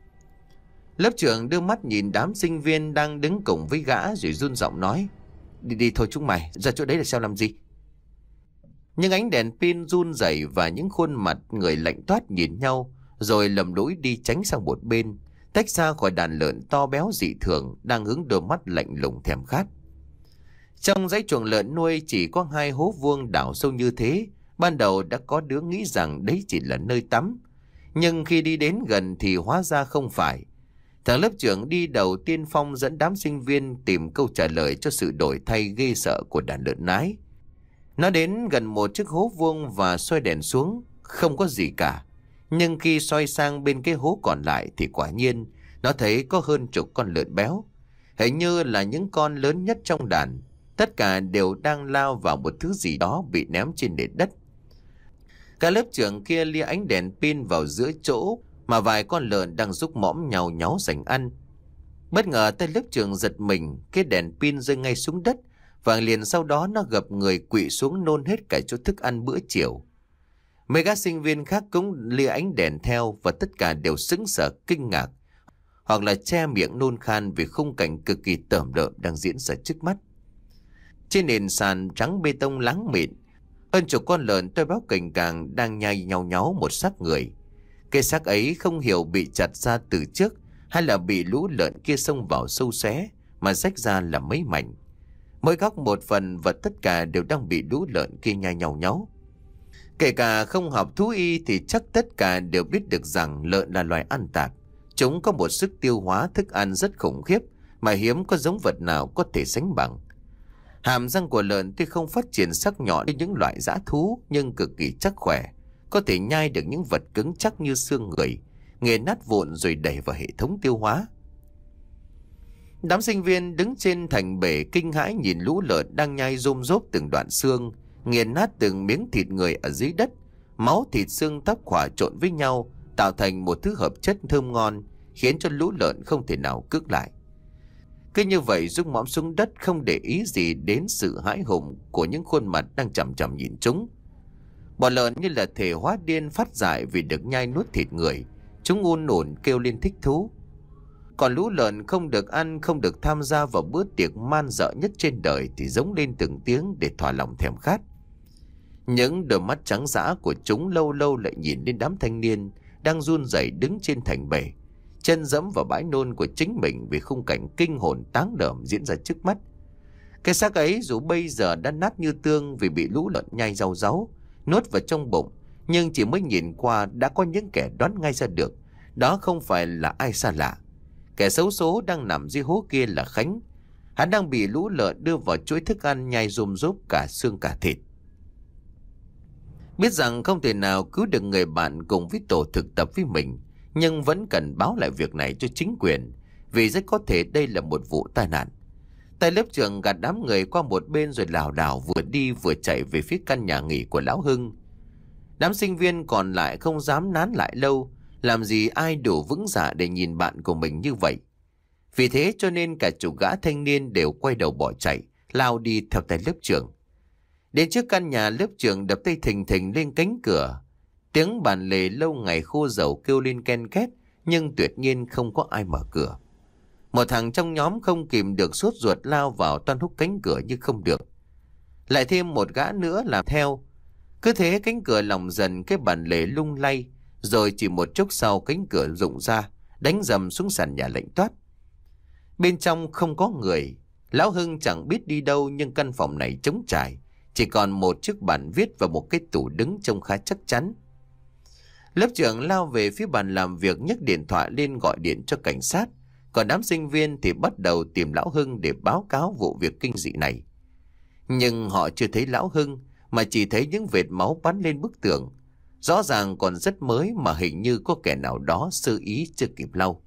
Lớp trưởng đưa mắt nhìn đám sinh viên đang đứng cùng với gã rồi run giọng nói: Đi đi thôi chúng mày, ra chỗ đấy là sao làm gì? Nhưng ánh đèn pin run rẩy và những khuôn mặt người lạnh toát nhìn nhau, rồi lầm lũi đi tránh sang một bên, tách xa khỏi đàn lợn to béo dị thường đang hướng đôi mắt lạnh lùng thèm khát. Trong dãy chuồng lợn nuôi chỉ có hai hố vuông đào sâu như thế, ban đầu đã có đứa nghĩ rằng đấy chỉ là nơi tắm, nhưng khi đi đến gần thì hóa ra không phải. Thằng lớp trưởng đi đầu tiên phong dẫn đám sinh viên tìm câu trả lời cho sự đổi thay ghê sợ của đàn lợn nái. Nó đến gần một chiếc hố vuông và soi đèn xuống, không có gì cả. Nhưng khi soi sang bên cái hố còn lại thì quả nhiên nó thấy có hơn chục con lợn béo, hình như là những con lớn nhất trong đàn. Tất cả đều đang lao vào một thứ gì đó bị ném trên nền đất. Cả lớp trưởng kia lia ánh đèn pin vào giữa chỗ mà vài con lợn đang rúc mõm nhàu nháo giành ăn. Bất ngờ tay lớp trưởng giật mình, cái đèn pin rơi ngay xuống đất, và liền sau đó nó gập người quỵ xuống nôn hết cả chỗ thức ăn bữa chiều. Mấy gã sinh viên khác cũng lia ánh đèn theo, và tất cả đều sững sờ kinh ngạc, hoặc là che miệng nôn khan vì khung cảnh cực kỳ tởm lợm đang diễn ra trước mắt. Trên nền sàn trắng bê tông láng mịn, hơn chục con lợn tôi báo cành càng đang nhai nhàu nháo một xác người. Cái xác ấy không hiểu bị chặt ra từ trước, hay là bị lũ lợn kia xông vào sâu xé mà rách ra là mấy mảnh. Mỗi góc một phần và tất cả đều đang bị lũ lợn kia nhai nhau nháo. Kể cả không học thú y thì chắc tất cả đều biết được rằng lợn là loài ăn tạp. Chúng có một sức tiêu hóa thức ăn rất khủng khiếp mà hiếm có giống vật nào có thể sánh bằng. Hàm răng của lợn tuy không phát triển sắc nhọn như những loại dã thú nhưng cực kỳ chắc khỏe, có thể nhai được những vật cứng chắc như xương người, nghiền nát vụn rồi đẩy vào hệ thống tiêu hóa. Đám sinh viên đứng trên thành bể kinh hãi nhìn lũ lợn đang nhai rôm rốp từng đoạn xương, nghiền nát từng miếng thịt người ở dưới đất. Máu thịt xương tóc khỏa trộn với nhau tạo thành một thứ hợp chất thơm ngon, khiến cho lũ lợn không thể nào cưỡng lại. Cứ như vậy rung mõm xuống đất, không để ý gì đến sự hãi hùng của những khuôn mặt đang chằm chằm nhìn chúng. Bọn lợn như là thể hóa điên phát dại vì được nhai nuốt thịt người. Chúng ùn ùn kêu lên thích thú. Còn lũ lợn không được ăn, không được tham gia vào bữa tiệc man dợ nhất trên đời thì giống lên từng tiếng để thỏa lòng thèm khát. Những đôi mắt trắng dã của chúng lâu lâu lại nhìn đến đám thanh niên đang run rẩy đứng trên thành bể, chân dẫm vào bãi nôn của chính mình vì khung cảnh kinh hồn táng đờm diễn ra trước mắt. Cái xác ấy dù bây giờ đã nát như tương vì bị lũ lợn nhai rau ráu, nuốt vào trong bụng, nhưng chỉ mới nhìn qua đã có những kẻ đoán ngay ra được đó không phải là ai xa lạ. Kẻ xấu số đang nằm dưới hố kia là Khánh. Hắn đang bị lũ lợn đưa vào chuỗi thức ăn nhai rôm rốp cả xương cả thịt. Biết rằng không thể nào cứu được người bạn cùng với tổ thực tập với mình, nhưng vẫn cần báo lại việc này cho chính quyền, vì rất có thể đây là một vụ tai nạn. Tay lớp trưởng gạt đám người qua một bên rồi lảo đảo vừa đi vừa chạy về phía căn nhà nghỉ của lão Hưng. Đám sinh viên còn lại không dám nán lại lâu, làm gì ai đủ vững dạ để nhìn bạn của mình như vậy. Vì thế cho nên cả chục gã thanh niên đều quay đầu bỏ chạy, lao đi theo tay lớp trưởng. Đến trước căn nhà, lớp trưởng đập tay thình thình lên cánh cửa. Tiếng bàn lề lâu ngày khô dầu kêu lên ken két, nhưng tuyệt nhiên không có ai mở cửa. Một thằng trong nhóm không kìm được sốt ruột lao vào toan húc cánh cửa nhưng không được. Lại thêm một gã nữa làm theo. Cứ thế cánh cửa lỏng dần, cái bàn lề lung lay, rồi chỉ một chốc sau cánh cửa rụng ra, đánh dầm xuống sàn nhà lạnh toát. Bên trong không có người. Lão Hưng chẳng biết đi đâu, nhưng căn phòng này trống trải, chỉ còn một chiếc bàn viết và một cái tủ đứng trông khá chắc chắn. Lớp trưởng lao về phía bàn làm việc, nhấc điện thoại lên gọi điện cho cảnh sát. Còn đám sinh viên thì bắt đầu tìm Lão Hưng để báo cáo vụ việc kinh dị này. Nhưng họ chưa thấy Lão Hưng, mà chỉ thấy những vệt máu bắn lên bức tường. Rõ ràng còn rất mới mà hình như có kẻ nào đó sơ ý chưa kịp lau.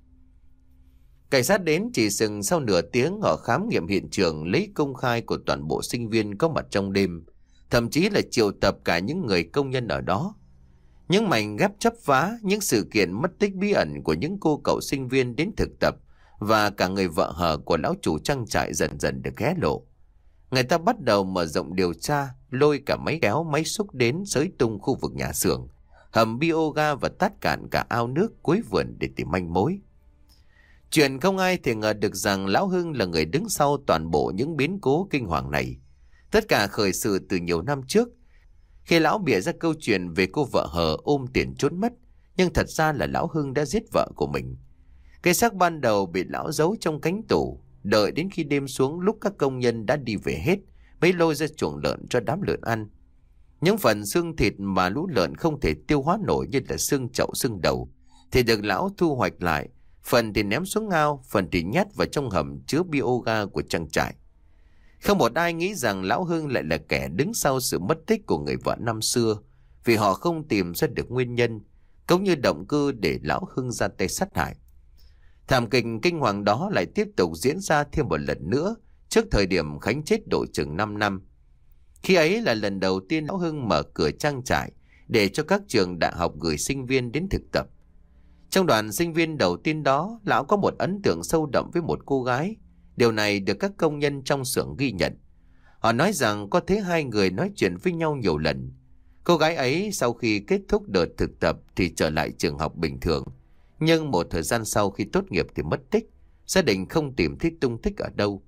Cảnh sát đến chỉ sừng sau nửa tiếng, họ khám nghiệm hiện trường, lấy công khai của toàn bộ sinh viên có mặt trong đêm, thậm chí là triệu tập cả những người công nhân ở đó. Những mảnh ghép chấp vá, những sự kiện mất tích bí ẩn của những cô cậu sinh viên đến thực tập và cả người vợ hờ của lão chủ trang trại dần dần được hé lộ. Người ta bắt đầu mở rộng điều tra, lôi cả máy kéo, máy xúc đến xới tung khu vực nhà xưởng, hầm bioga và tát cạn cả ao nước cuối vườn để tìm manh mối. Chuyện không ai thể ngờ được rằng Lão Hưng là người đứng sau toàn bộ những biến cố kinh hoàng này. Tất cả khởi sự từ nhiều năm trước, khi lão bịa ra câu chuyện về cô vợ hờ ôm tiền trốn mất, nhưng thật ra là Lão Hưng đã giết vợ của mình. Cái xác ban đầu bị lão giấu trong cánh tủ, đợi đến khi đêm xuống lúc các công nhân đã đi về hết mới lôi ra chuồng lợn cho đám lợn ăn. Những phần xương thịt mà lũ lợn không thể tiêu hóa nổi như là xương chậu, xương đầu thì được lão thu hoạch lại, phần thì ném xuống ao, phần thì nhét vào trong hầm chứa bioga của trang trại. Không một ai nghĩ rằng Lão Hưng lại là kẻ đứng sau sự mất tích của người vợ năm xưa, vì họ không tìm ra được nguyên nhân cũng như động cơ để Lão Hưng ra tay sát hại. Thảm kịch kinh hoàng đó lại tiếp tục diễn ra thêm một lần nữa trước thời điểm Khánh chết độ chừng năm năm. Khi ấy là lần đầu tiên Lão Hưng mở cửa trang trại để cho các trường đại học gửi sinh viên đến thực tập. Trong đoàn sinh viên đầu tiên đó, lão có một ấn tượng sâu đậm với một cô gái. Điều này được các công nhân trong xưởng ghi nhận. Họ nói rằng có thấy hai người nói chuyện với nhau nhiều lần. Cô gái ấy sau khi kết thúc đợt thực tập thì trở lại trường học bình thường. Nhưng một thời gian sau khi tốt nghiệp thì mất tích. Gia đình không tìm thấy tung tích ở đâu.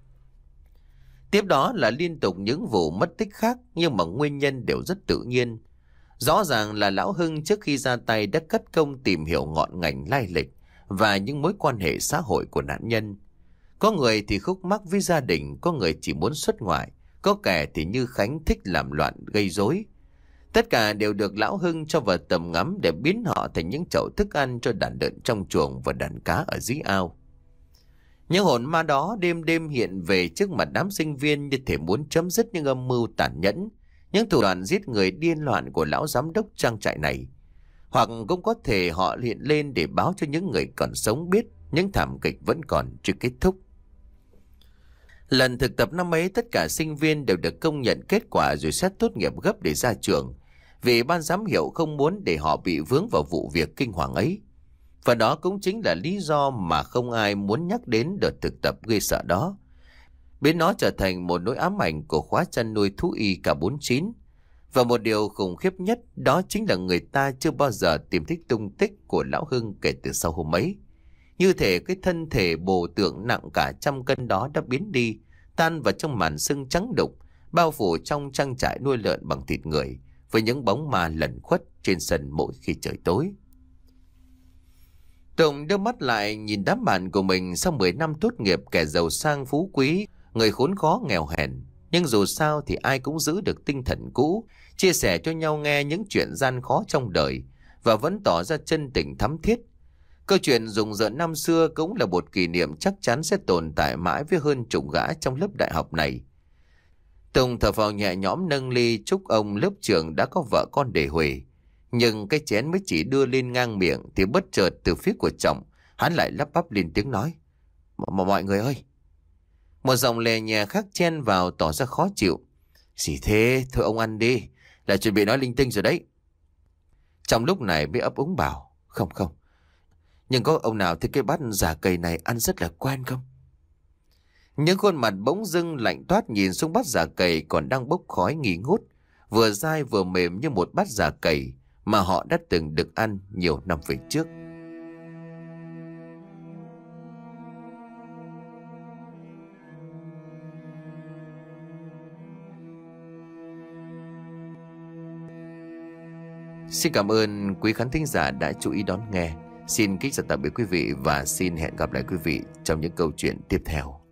Tiếp đó là liên tục những vụ mất tích khác, nhưng mà nguyên nhân đều rất tự nhiên. Rõ ràng là Lão Hưng trước khi ra tay đã cất công tìm hiểu ngọn ngành lai lịch và những mối quan hệ xã hội của nạn nhân. Có người thì khúc mắc với gia đình, có người chỉ muốn xuất ngoại, có kẻ thì như Khánh thích làm loạn gây rối. Tất cả đều được lão Hưng cho vào tầm ngắm để biến họ thành những chậu thức ăn cho đàn lợn trong chuồng và đàn cá ở dưới ao. Những hồn ma đó đêm đêm hiện về trước mặt đám sinh viên như thể muốn chấm dứt những âm mưu tàn nhẫn, những thủ đoạn giết người điên loạn của lão giám đốc trang trại này. Hoặc cũng có thể họ hiện lên để báo cho những người còn sống biết những thảm kịch vẫn còn chưa kết thúc. Lần thực tập năm ấy, tất cả sinh viên đều được công nhận kết quả rồi xét tốt nghiệp gấp để ra trường, vì ban giám hiệu không muốn để họ bị vướng vào vụ việc kinh hoàng ấy. Và đó cũng chính là lý do mà không ai muốn nhắc đến đợt thực tập gây sợ đó, biến nó trở thành một nỗi ám ảnh của khóa chăn nuôi thú y K bốn mươi chín. Và một điều khủng khiếp nhất đó chính là người ta chưa bao giờ tìm thấy tung tích của lão Hưng kể từ sau hôm ấy. Như thể cái thân thể bồ tượng nặng cả trăm cân đó đã biến đi, tan vào trong màn sương trắng đục, bao phủ trong trang trại nuôi lợn bằng thịt người, với những bóng ma lẩn khuất trên sân mỗi khi trời tối. Tùng đưa mắt lại nhìn đám bạn của mình sau mười năm tốt nghiệp, kẻ giàu sang phú quý, người khốn khó nghèo hèn. Nhưng dù sao thì ai cũng giữ được tinh thần cũ, chia sẻ cho nhau nghe những chuyện gian khó trong đời và vẫn tỏ ra chân tình thắm thiết. Câu chuyện rùng rợn năm xưa cũng là một kỷ niệm chắc chắn sẽ tồn tại mãi với hơn chục gã trong lớp đại học này. Tùng thở phào nhẹ nhõm nâng ly chúc ông lớp trưởng đã có vợ con để huề. Nhưng cái chén mới chỉ đưa lên ngang miệng thì bất chợt từ phía của chồng, hắn lại lắp bắp lên tiếng nói: M mọi người ơi! Một giọng lè nhẹ khác chen vào tỏ ra khó chịu: Gì thế? Thôi ông ăn đi, là chuẩn bị nói linh tinh rồi đấy. Trong lúc này mới ấp úng bảo: Không không, nhưng có ông nào thấy cái bát giả cầy này ăn rất là quen không? Những khuôn mặt bỗng dưng lạnh toát nhìn xuống bát giả cầy còn đang bốc khói nghi ngút, vừa dai vừa mềm như một bát giả cầy mà họ đã từng được ăn nhiều năm về trước. Xin cảm ơn quý khán thính giả đã chú ý đón nghe. Xin kính chào tạm biệt quý vị và xin hẹn gặp lại quý vị trong những câu chuyện tiếp theo.